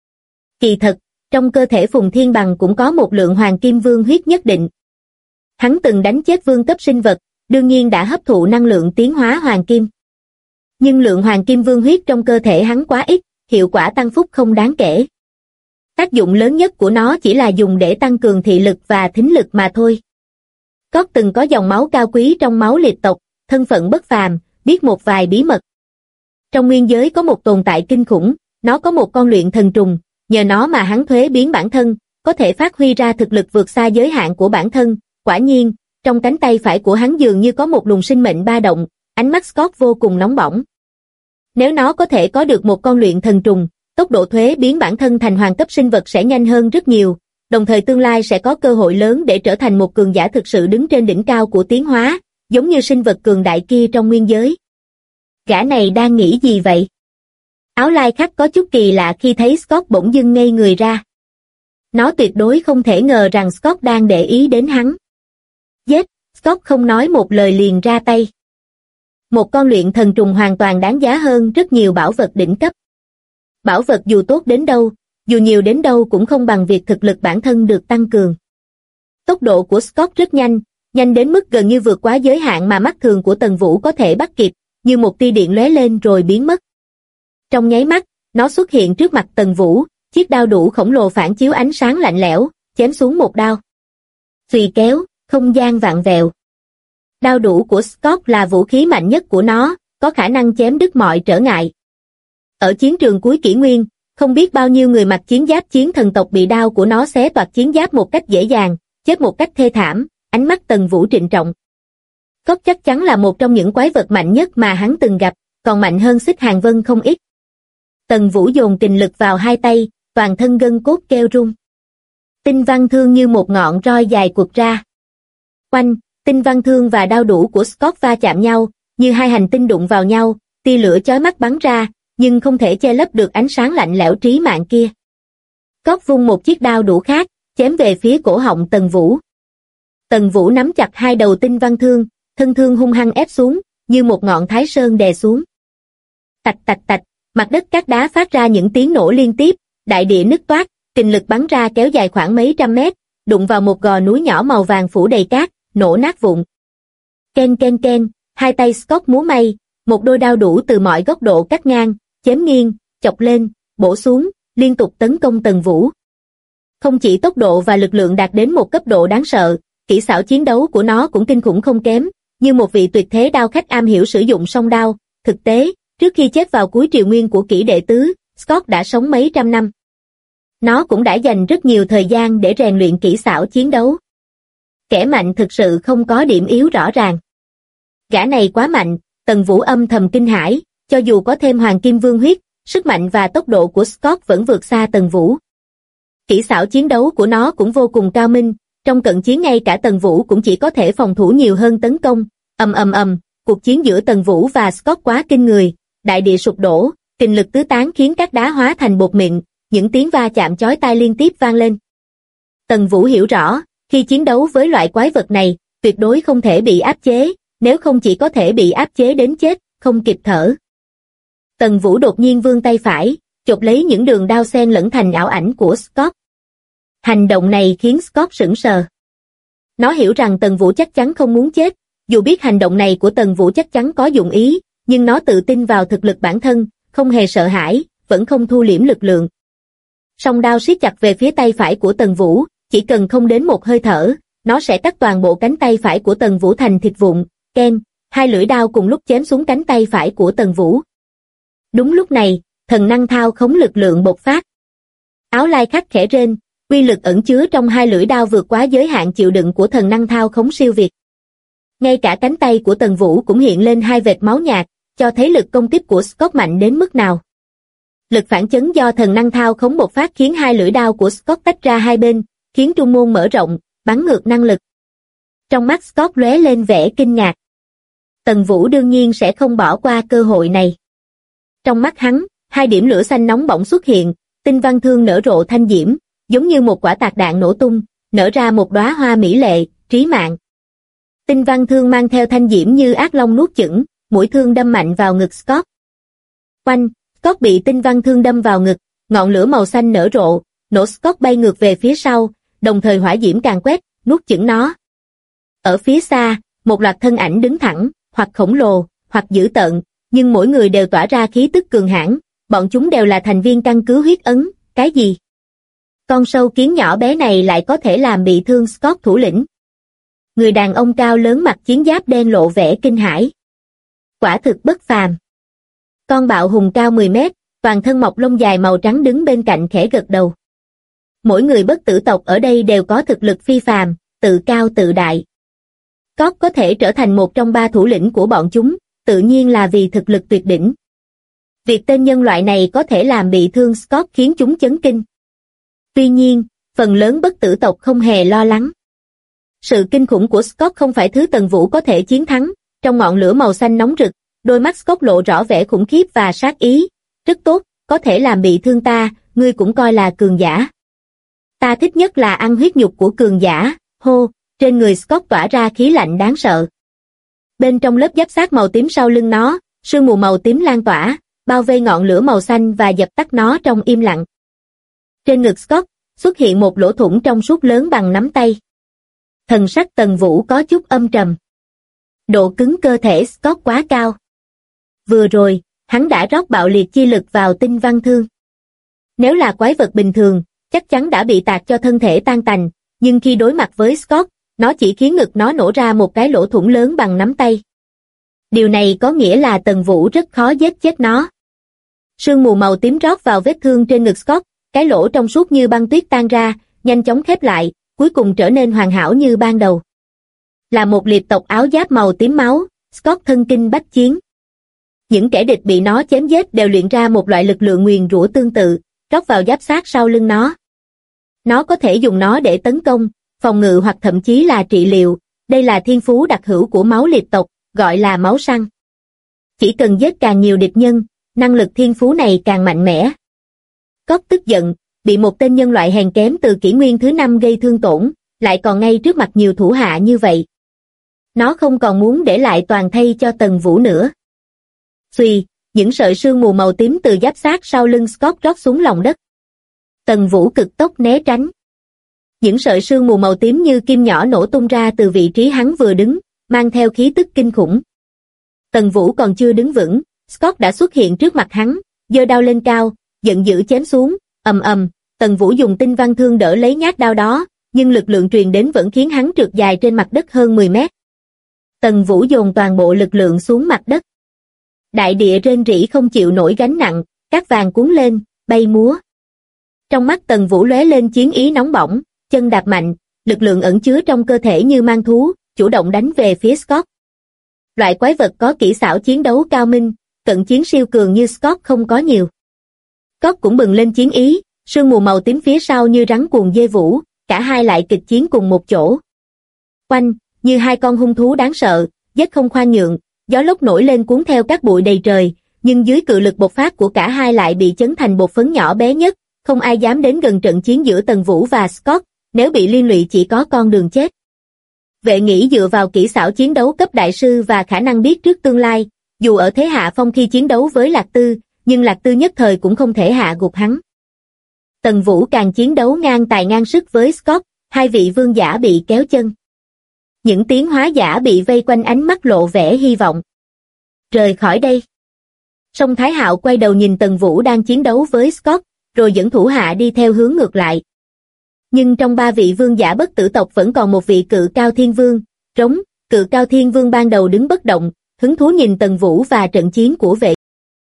Kỳ thật, trong cơ thể Phùng Thiên Bằng cũng có một lượng hoàng kim vương huyết nhất định. Hắn từng đánh chết vương cấp sinh vật, đương nhiên đã hấp thụ năng lượng tiến hóa hoàng kim. Nhưng lượng hoàng kim vương huyết trong cơ thể hắn quá ít, hiệu quả tăng phúc không đáng kể. Tác dụng lớn nhất của nó chỉ là dùng để tăng cường thị lực và thính lực mà thôi. Scott từng có dòng máu cao quý trong máu liệt tộc, thân phận bất phàm, biết một vài bí mật. Trong nguyên giới có một tồn tại kinh khủng, nó có một con luyện thần trùng, nhờ nó mà hắn thuế biến bản thân, có thể phát huy ra thực lực vượt xa giới hạn của bản thân. Quả nhiên, trong cánh tay phải của hắn dường như có một luồng sinh mệnh ba động, ánh mắt Scott vô cùng nóng bỏng. Nếu nó có thể có được một con luyện thần trùng, tốc độ thuế biến bản thân thành hoàng cấp sinh vật sẽ nhanh hơn rất nhiều, đồng thời tương lai sẽ có cơ hội lớn để trở thành một cường giả thực sự đứng trên đỉnh cao của tiến hóa, giống như sinh vật cường đại kia trong nguyên giới. Gã này đang nghĩ gì vậy? Áo lai khắc có chút kỳ lạ khi thấy Scott bỗng dưng ngây người ra. Nó tuyệt đối không thể ngờ rằng Scott đang để ý đến hắn. Giết, Scott không nói một lời liền ra tay. Một con luyện thần trùng hoàn toàn đáng giá hơn rất nhiều bảo vật đỉnh cấp. Bảo vật dù tốt đến đâu, dù nhiều đến đâu cũng không bằng việc thực lực bản thân được tăng cường. Tốc độ của Scott rất nhanh, nhanh đến mức gần như vượt quá giới hạn mà mắt thường của Tần Vũ có thể bắt kịp, như một tia điện lóe lên rồi biến mất. Trong nháy mắt, nó xuất hiện trước mặt Tần Vũ, chiếc đao đủ khổng lồ phản chiếu ánh sáng lạnh lẽo, chém xuống một đao. Xùy kéo, không gian vặn vẹo. Đao đủ của Scott là vũ khí mạnh nhất của nó, có khả năng chém đứt mọi trở ngại. Ở chiến trường cuối kỷ nguyên, không biết bao nhiêu người mặc chiến giáp chiến thần tộc bị đao của nó xé toạc chiến giáp một cách dễ dàng, chết một cách thê thảm. Ánh mắt Tần Vũ trịnh trọng. Scott chắc chắn là một trong những quái vật mạnh nhất mà hắn từng gặp, còn mạnh hơn Xích Hàng Vân không ít. Tần Vũ dồn kình lực vào hai tay, toàn thân gân cốt kêu rung. Tinh văn thương như một ngọn roi dài quật ra. Oanh, tinh văn thương và đao đủ của Scott va chạm nhau, như hai hành tinh đụng vào nhau, tia lửa chói mắt bắn ra, nhưng không thể che lấp được ánh sáng lạnh lẽo trí mạng kia. Scott vung một chiếc đao đủ khác, chém về phía cổ họng Tần Vũ. Tần Vũ nắm chặt hai đầu tinh văn thương, thân thương hung hăng ép xuống, như một ngọn thái sơn đè xuống. Tạch tạch tạch, mặt đất cát đá phát ra những tiếng nổ liên tiếp, đại địa nứt toác, kình lực bắn ra kéo dài khoảng mấy trăm mét, đụng vào một gò núi nhỏ màu vàng phủ đầy cát, nổ nát vụn. Ken ken ken, hai tay Scott múa may, một đôi đao đủ từ mọi góc độ cắt ngang, chém nghiêng, chọc lên, bổ xuống, liên tục tấn công Tần Vũ. Không chỉ tốc độ và lực lượng đạt đến một cấp độ đáng sợ, kỹ xảo chiến đấu của nó cũng kinh khủng không kém, như một vị tuyệt thế đao khách am hiểu sử dụng song đao. Thực tế, trước khi chết vào cuối triều nguyên của kỷ đệ tứ, Scott đã sống mấy trăm năm. Nó cũng đã dành rất nhiều thời gian để rèn luyện kỹ xảo chiến đấu. Kẻ mạnh thực sự không có điểm yếu rõ ràng. Gã này quá mạnh, Tần Vũ âm thầm kinh hãi, cho dù có thêm Hoàng Kim Vương huyết, sức mạnh và tốc độ của Scott vẫn vượt xa Tần Vũ. Kỹ xảo chiến đấu của nó cũng vô cùng cao minh, trong cận chiến ngay cả Tần Vũ cũng chỉ có thể phòng thủ nhiều hơn tấn công. Cuộc chiến giữa Tần Vũ và Scott quá kinh người, đại địa sụp đổ, kình lực tứ tán khiến các đá hóa thành bột mịn, những tiếng va chạm chói tai liên tiếp vang lên. Tần Vũ hiểu rõ, khi chiến đấu với loại quái vật này, tuyệt đối không thể bị áp chế, nếu không chỉ có thể bị áp chế đến chết, không kịp thở. Tần Vũ đột nhiên vươn tay phải, chộp lấy những đường đao xen lẫn thành ảo ảnh của Scott. Hành động này khiến Scott sững sờ. Nó hiểu rằng Tần Vũ chắc chắn không muốn chết, dù biết hành động này của Tần Vũ chắc chắn có dụng ý, nhưng nó tự tin vào thực lực bản thân, không hề sợ hãi, vẫn không thu liễm lực lượng. Song đao siết chặt về phía tay phải của Tần Vũ, chỉ cần không đến một hơi thở, nó sẽ cắt toàn bộ cánh tay phải của Tần Vũ thành thịt vụn. Ken, hai lưỡi đao cùng lúc chém xuống cánh tay phải của Tần Vũ. Đúng lúc này, thần năng thao khống lực lượng bộc phát. Áo lai khắc khẽ rên, uy lực ẩn chứa trong hai lưỡi đao vượt quá giới hạn chịu đựng của thần năng thao khống siêu việt. Ngay cả cánh tay của Tần Vũ cũng hiện lên hai vệt máu nhạt, cho thấy lực công kích của Scott mạnh đến mức nào. Lực phản chấn do thần năng thao khống bộc phát khiến hai lưỡi đao của Scott tách ra hai bên, khiến trung môn mở rộng, bắn ngược năng lực. Trong mắt Scott lóe lên vẻ kinh ngạc. Tần Vũ đương nhiên sẽ không bỏ qua cơ hội này. Trong mắt hắn, hai điểm lửa xanh nóng bỏng xuất hiện, tinh văn thương nở rộ thanh diễm, giống như một quả tạc đạn nổ tung, nở ra một đóa hoa mỹ lệ, trí mạng. Tinh văn thương mang theo thanh diễm như ác long nuốt chửng, mũi thương đâm mạnh vào ngực Scott. Oanh, Scott bị tinh văn thương đâm vào ngực, ngọn lửa màu xanh nở rộ, nổ Scott bay ngược về phía sau, đồng thời hỏa diễm càn quét, nuốt chửng nó. Ở phía xa, một loạt thân ảnh đứng thẳng, hoặc khổng lồ, hoặc dữ tợn, nhưng mỗi người đều tỏa ra khí tức cường hãn, bọn chúng đều là thành viên căn cứ huyết ấn. Cái gì? Con sâu kiến nhỏ bé này lại có thể làm bị thương Scott thủ lĩnh. Người đàn ông cao lớn mặc chiến giáp đen lộ vẻ kinh hãi. Quả thực bất phàm. Con bạo hùng cao 10 mét, toàn thân mọc lông dài màu trắng đứng bên cạnh khẽ gật đầu. Mỗi người bất tử tộc ở đây đều có thực lực phi phàm, tự cao tự đại. Scott có thể trở thành một trong ba thủ lĩnh của bọn chúng, tự nhiên là vì thực lực tuyệt đỉnh. Việc tên nhân loại này có thể làm bị thương Scott khiến chúng chấn kinh. Tuy nhiên, phần lớn bất tử tộc không hề lo lắng. Sự kinh khủng của Scott không phải thứ Tần Vũ có thể chiến thắng, trong ngọn lửa màu xanh nóng rực, đôi mắt Scott lộ rõ vẻ khủng khiếp và sát ý. Rất tốt, có thể làm bị thương ta, ngươi cũng coi là cường giả. Ta thích nhất là ăn huyết nhục của cường giả, hô, trên người Scott tỏa ra khí lạnh đáng sợ. Bên trong lớp giáp xác màu tím sau lưng nó, sương mù màu tím lan tỏa, bao vây ngọn lửa màu xanh và dập tắt nó trong im lặng. Trên ngực Scott, xuất hiện một lỗ thủng trong suốt lớn bằng nắm tay. Thần sắc Tần Vũ có chút âm trầm. Độ cứng cơ thể Scott quá cao. Vừa rồi, hắn đã rót bạo liệt chi lực vào tinh văn thương. Nếu là quái vật bình thường, chắc chắn đã bị tạc cho thân thể tan tành, nhưng khi đối mặt với Scott, nó chỉ khiến ngực nó nổ ra một cái lỗ thủng lớn bằng nắm tay. Điều này có nghĩa là Tần Vũ rất khó giết chết nó. Sương mù màu tím rót vào vết thương trên ngực Scott, cái lỗ trong suốt như băng tuyết tan ra, nhanh chóng khép lại, cuối cùng trở nên hoàn hảo như ban đầu. Là một liệp tộc áo giáp màu tím máu, Scott thân kinh bách chiến. Những kẻ địch bị nó chém giết đều luyện ra một loại lực lượng nguyền rủa tương tự, rót vào giáp xác sau lưng nó. Nó có thể dùng nó để tấn công, phòng ngự hoặc thậm chí là trị liệu, đây là thiên phú đặc hữu của máu liệp tộc, gọi là máu săn. Chỉ cần giết càng nhiều địch nhân, năng lực thiên phú này càng mạnh mẽ. Scott tức giận, bị một tên nhân loại hèn kém từ kỷ nguyên thứ 5 gây thương tổn, lại còn ngay trước mặt nhiều thủ hạ như vậy. Nó không còn muốn để lại toàn thây cho Tần Vũ nữa. Xuy, những sợi sương mù màu tím từ giáp xác sau lưng Scott rót xuống lòng đất. Tần Vũ cực tốc né tránh. Những sợi sương mù màu tím như kim nhỏ nổ tung ra từ vị trí hắn vừa đứng, mang theo khí tức kinh khủng. Tần Vũ còn chưa đứng vững, Scott đã xuất hiện trước mặt hắn, giơ đao lên cao, giận dữ chém xuống, ầm ầm. Tần Vũ dùng tinh văn thương đỡ lấy nhát đao đó, nhưng lực lượng truyền đến vẫn khiến hắn trượt dài trên mặt đất hơn 10 mét. Tần Vũ dồn toàn bộ lực lượng xuống mặt đất. Đại địa rên rỉ không chịu nổi gánh nặng, cát vàng cuốn lên, bay múa. Trong mắt Tần Vũ lóe lên chiến ý nóng bỏng, chân đạp mạnh, lực lượng ẩn chứa trong cơ thể như mang thú, chủ động đánh về phía Scott. Loại quái vật có kỹ xảo chiến đấu cao minh, cận chiến siêu cường như Scott không có nhiều. Scott cũng bừng lên chiến ý, sương mù màu tím phía sau như rắn cuồng dê vũ, cả hai lại kịch chiến cùng một chỗ. Oanh, như hai con hung thú đáng sợ, giết không khoan nhượng, gió lốc nổi lên cuốn theo các bụi đầy trời, nhưng dưới cự lực bộc phát của cả hai lại bị chấn thành bột phấn nhỏ bé nhất, không ai dám đến gần trận chiến giữa Tần Vũ và Scott, nếu bị liên lụy chỉ có con đường chết. Vệ Nghĩ dựa vào kỹ xảo chiến đấu cấp đại sư và khả năng biết trước tương lai, dù ở thế hạ phong khi chiến đấu với Lạc Tư, nhưng Lạc Tư nhất thời cũng không thể hạ gục hắn. Tần Vũ càng chiến đấu ngang tài ngang sức với Scott, hai vị vương giả bị kéo chân. Những tiếng hóa giả bị vây quanh ánh mắt lộ vẻ hy vọng. Rời khỏi đây. Song Thái Hạo quay đầu nhìn Tần Vũ đang chiến đấu với Scott, rồi dẫn thủ hạ đi theo hướng ngược lại. Nhưng trong ba vị vương giả bất tử tộc vẫn còn một vị Cự Cao Thiên Vương, trống, Cự Cao Thiên Vương ban đầu đứng bất động, hứng thú nhìn Tần Vũ và trận chiến của vệ.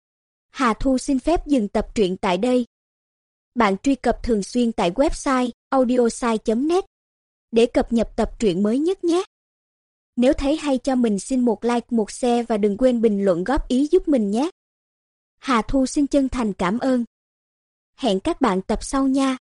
Hà Thu xin phép dừng tập truyện tại đây. Bạn truy cập thường xuyên tại website audiosai.net để cập nhật tập truyện mới nhất nhé. Nếu thấy hay cho mình xin một like, một share và đừng quên bình luận góp ý giúp mình nhé. Hà Thu xin chân thành cảm ơn. Hẹn các bạn tập sau nha.